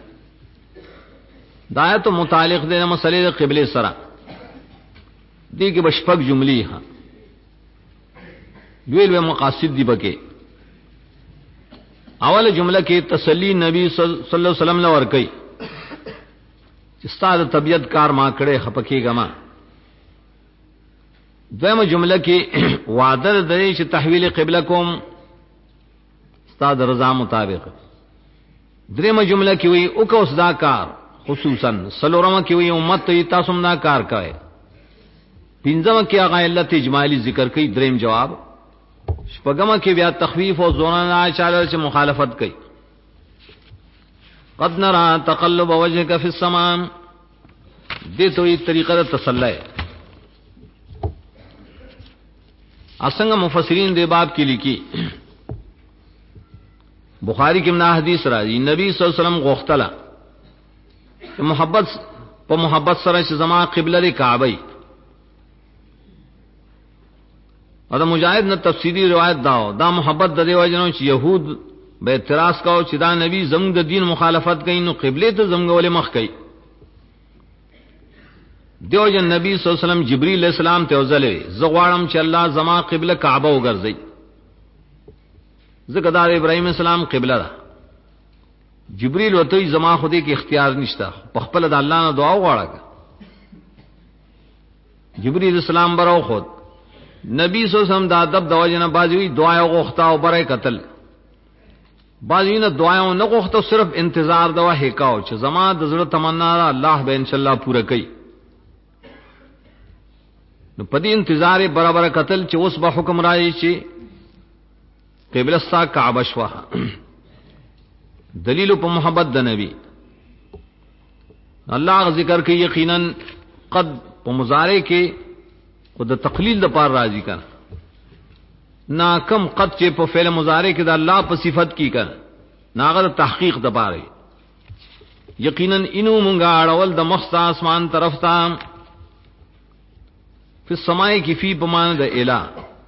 دایته متعلق دې مسلې د قبله سره دې کې بشپک جملې ها دویل مقاصد دی بکې اوله جمله کې تسلی نبی صلی الله علیه وسلم له ور کوي چې ستاسو طبيعت کار ما کړې خپکیګه ما دویمه جمله کې وعده درې چې تحویل قبله کوم ستاسو رضا مطابق دریمه جمله کې وی او کو صدا کار خصوصا سلورمه کې وی امت ته تاسو نه کار کوي پنځمه کې هغه علت اجمالی ذکر کوي دریم جواب شپږمه کې بیا تخفیف او زورانه چاله چې مخالفت کوي قد نرى تقلب وجهك في السماء دې ته یې طریقه تسلی اسنګ مفسرین دې باب کې لیکي بخاری کې منا حدیث راځي نبی صلی الله علیه وسلم غوښتله محبت په محبت سره چې زما قبله لري کعبه دا مجاهد نه تفسیری روایت دا محبت د دیو جنو چې يهود به اعتراض کاو چې دا نبی زموږ د دین مخالفت کوي نو قبله ته زموږ ولې مخ کوي دیو جن نبی صلی الله علیه وسلم جبرئیل علیہ السلام ته وزله زغواړم چې الله زما قبله کعبه وګرځي زګدار ابراهیم السلام قبله ده جبرئیل وته زما خودی کې اختیار نشته په خپل د الله نه دعا وغواړه جبرئیل السلام برو خود نبی صلی الله علیه وسلم د ادب د وجنه بازوی دعا غوښتا او برای قتل بازوی نه دعا نه غوښته صرف انتظار د وحی کاو چې زما د زړه تمنا الله به ان شاء الله پوره کوي نو پدې انتظار برابر قتل چې اوس به حکم راځي چې قبله ستا کعبه شوه دلیل په محبت د نبی الله ذکر کوي یقینا قد په مضارع کې خود تقلیل د پار راضی کړه نا کم قد چې په فعل مضارع کې د الله په صفت کې کړه ناغه تحقیق د پاره یقینا انو مونږه اړول د مخ اسمان طرف ته په سمای کې فی بمان د اله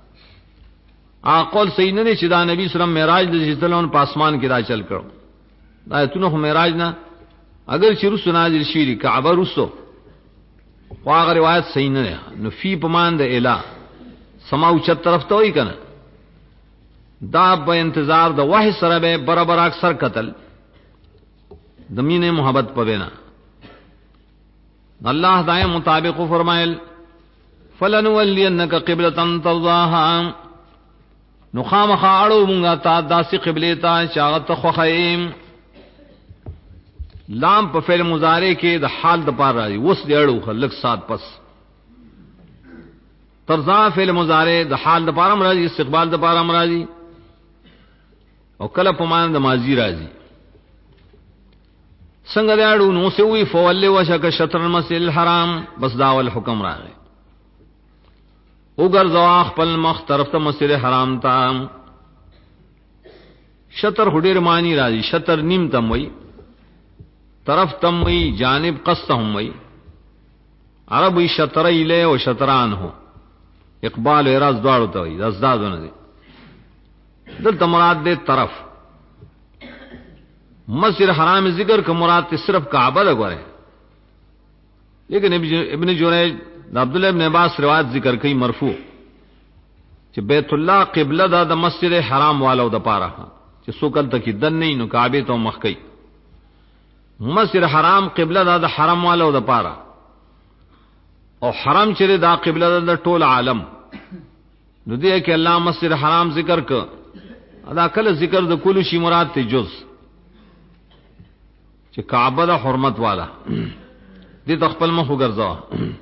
اقول صحیح نه چې دا نبی سلام معراج د جتلون په اسمان کې را چل کړو دا ته نو معراج نه اگر چې رسو نازل شي کعبه رسو واغه روایت صحیح نه ده نو فی بمان د اله سما او چت طرف ته وای کنه دا په انتظار د وحی سره به برابر اکثر قتل د مینه محبت پوینا الله دای مطابق فرمایل فلنولینک قبلة ترضاها نو خامخا اړو مونږه تا داسې قبله ته شاغت خوخیم لام په فعل مضارع کې د حال د پار راځي وس دی اړو خلک سات پس ترضا فعل مضارع د حال د پار راځي استقبال د پار راځي او کله په مان د ماضی راځي څنګه دی اړو نو سه وی فول وشک شطر المسجد الحرام بس داول حکم راغی وګرځوا خپل مخ طرف ته مسجد حرام ته شطر خډیر معنی راځي، شطر نیم تم وای، طرف تم وای، جانب قصد هم وای. عربی شطر الیه او شطران هو، اقبال و اراز دواړو ته وای، ازدادونه دي. دلته مراد دے طرف. مسجد حرام ذکر کا مراد تے صرف کعبہ لگوائے، لیکن ابن جریج عبداللہ ابن عباس روایت ذکر کئی مرفوع کہ بیت اللہ قبلہ دا دا مسجد حرام والو دا پارا کہ سوکل تکی دن نہیں نو کعبے تو مخ کئی. مسجد حرام قبلہ دا دا حرام والو دا پارا، اور حرام چرے دا قبلہ دا دا ټول عالم. نو دے کہ اللہ مسجد حرام ذکر کا ادا کل ذکر دا کلو شی مراد تے جز کہ کعبہ دا حرمت والا دی تخپل مخو گرزا.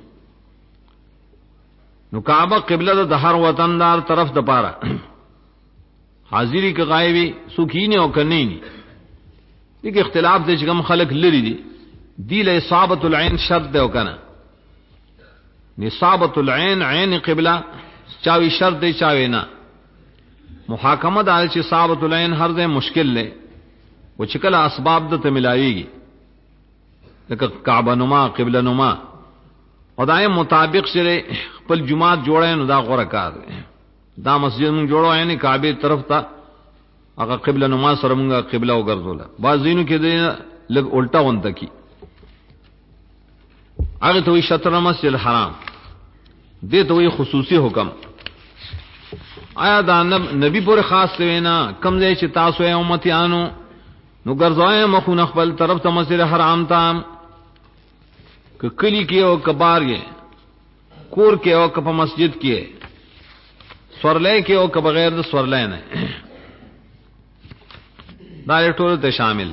نو کعبہ قبلہ دا ہر وطن دار طرف دا پارا، حاضری کے غائبی سوکینی او کنینی. دیکھ اختلاف دے چکم خلق لری دی دیل اصابت العین شرط دے او کنا. نصابت العین عین قبلہ چاوی شرط دے چاوی نا. محاکمہ دا چی اصابت العین ہر دے مشکل لے، وہ چکل اسباب دا تملائی گی لیکن کعبہ نما قبلہ نما خدای مطابق سره خپل جماعت جوړه نو دا غوړه کار دا مسجد مون جوړو یعنی کعبه طرف ته هغه قبله نما سره مونږه قبله وګرځوله. بعضینو کې دې لګ الټا ونته کی هغه ته وی شطر مسجد الحرام، دې ته وی خصوصي حکم. آیا دا نبی پر خاص وینا کم ځای چې تاسو یې امتیانو نو ګرځوي مخونه خپل طرف ته مسجد حرام ته، کہ کلی کے او کبار کے کور کے او کپ مسجد کے سورلے کے او بغیر د سورلے نے دائر ټول ته شامل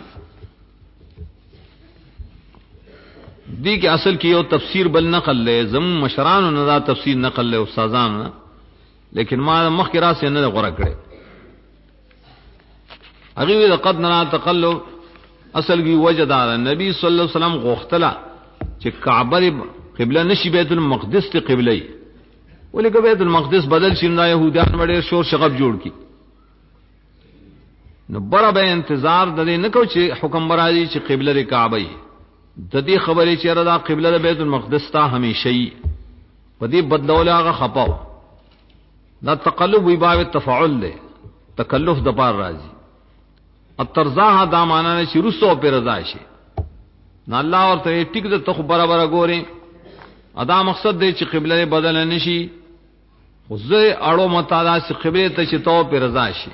دی کہ اصل کی او تفسیر بل نقل لے زم مشران نہ دا تفسیر نقل لے استادان نہ، لیکن ما مخکرا سے نہ غره کړي اغه قد نرا تقلب اصل کی وجہ دار نبی صلی اللہ علیہ وسلم غختلا چې کعبه قبله نشي بیت المقدس ته قبله، ولکه بیت المقدس بدل شي نه يهوديان وړي شور شغب جوړ کی. نو بڑا به انتظار د دې نه کو چې حکم برازي چې قبله د کعبه د دې خبرې چې رضا قبله د بیت المقدس ته همیشئ په دې بدلول هغه خپاو. دا تقلب وی باب تفاعل له تکلف د پار راځي. الترزاها دا معنا نه چې رسو پر رضا شي نہ اللہ اور تے ٹک دے تو برابر گورے ادا مقصد دے چ قبلہ بدل نشی خزے اڑو متادا سے قبلے تے چ تو پہ رضا شی.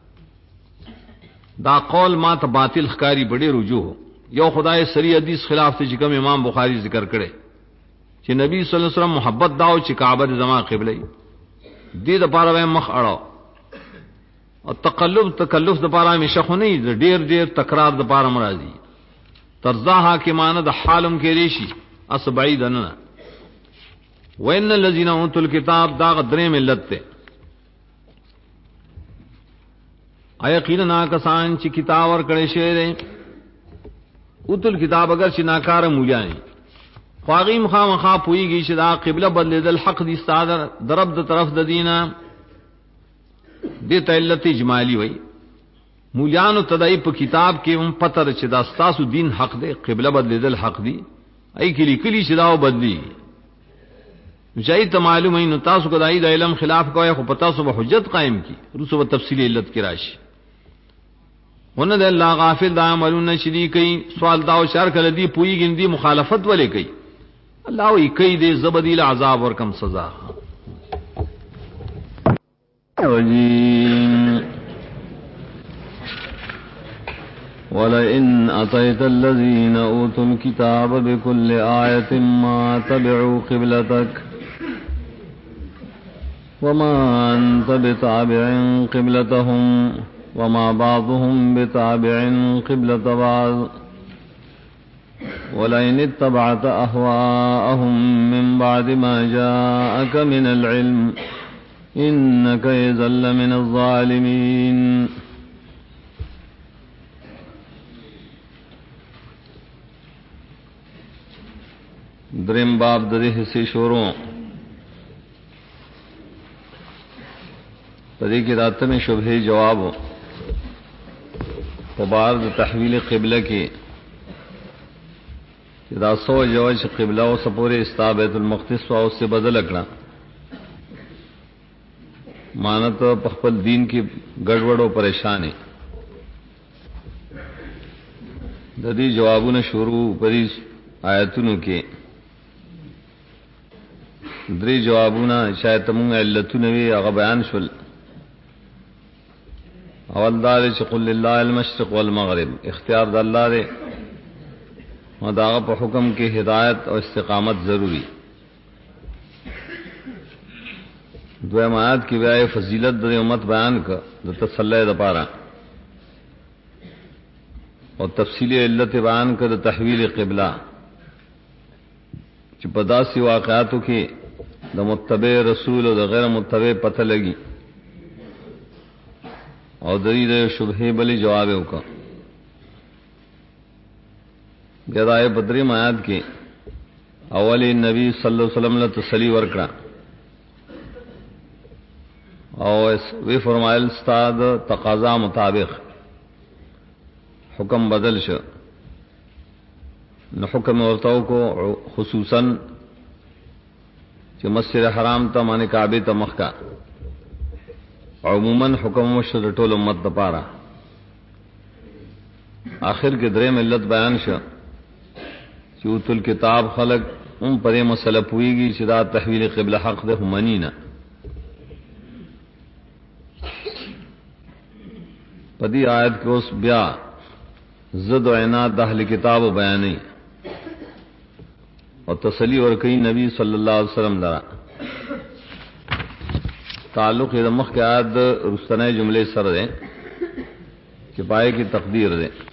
دا قول ما ته باطل خکاری بڑے رجوع ہو. یو خدای سری حدیث خلاف تے جکم امام بخاری ذکر کرے کہ نبی صلی اللہ علیہ وسلم محبت داو چ کعبہ زما قبلہ دی د پاره مخ اڑو اور تکلف د پاره میں شخو نہیں ډیر ډیر تکرار د پاره مرادی. ترزاها کی معنی د حالم کې ریشی اس بعید نه. وان الذين اوتوا الكتاب دا غدرې ملت ته آیا یقینا کسان چې کتاب ور کړي شه دي اوتل کتاب اگر چې ناکار مولیان خواغیم خامخا پویږي چې دا قبله بدلیدل حق دي ستاد درب د طرف د دینه دې ته علت اجمالی وای. مولیانو تدائی پا کتاب کے ان پتر چدا ستاسو دین حق دے قبلہ بدلیدل حق دی ای کلی کلی چداو بدلی چاہیے تو معلوم ہے نو تاسو کدائی دا علم خلاف کوئے خو پتاسو با حجت قائم کی رسو با تفصیل علت کی راشی ونہ دے اللہ غافل دا عملون شدی کئی سوال داو شار کلدی پوئی گندی مخالفت والے کئی اللہ وی کئی دے زبدیل عذاب اور کم سزا. وَلَئِنْ أَتَيْتَ الَّذِينَ أُوتُوا الْكِتَابَ بِكُلِّ آيَةٍ مَا تَبِعُوا قِبْلَتَكَ وَمَا أَنْتَ بِتَابِعٍ قِبْلَتَهُمْ وَمَا بَعْضُهُمْ بِتَابِعٍ قِبْلَةَ بَعْضٍ وَلَئِنِ اتَّبَعْتَ أَهْوَاءَهُمْ مِنْ بَعْدِ مَا جَاءَكَ مِنَ الْعِلْمِ إِنَّكَ إِذًا لَّمِنَ الظَّالِمِينَ. درم باب ددی حصے شوروں پدی کی رات میں شبہ جواب فبار د تحویل قبله کې دا سو جوش قبله او سپورې استا بیت المقدس او سے بدل کړه مانت په خپل دین کې ګډوډ او پریشانې د دې جوابونه شروع پرې آیاتونو کې درې جوابونه شاید موږ علتونه وی هغه بیان شول اول دار چې قل لله المشرق والمغرب اختیار د الله دی او دا په حکم کې هدایت او استقامت ضروری دویم آیات کې وایي فضیلت د امت بیان کړه د تسلی لپاره اور تفصیلی علت بیان کړه د تحویل قبله چې په داسې واقعاتو کې د متبع رسول او د غیر متبع پته لګي او د دې شبهه بلی جواب وکړه بیا د آیت بدرې آیات کې اولی نبی صلی الله علیه وسلم له تسلی ورکړه او وی فرمایل استاد تقاضا مطابق حکم بدل شو نو حکم ورتاو کو خصوصا چې مسجد حرام ته باندې کعبه ته مخ کا عموما حکم مشر ټول امت لپاره آخر کې درې ملت بیان شو چې اوتل کتاب خلق پرې مسله پويږي چې دا تحویل قبله حق ده همنینا پدی آیت کې اوس بیا زد و عناد د اهل کتاب بیانې او تسلی ورکړي نبی صلی الله علیه وسلم لرا تعلق د مخ کې آیت رستنه جمله سره ده چې پای کی تقدیر ده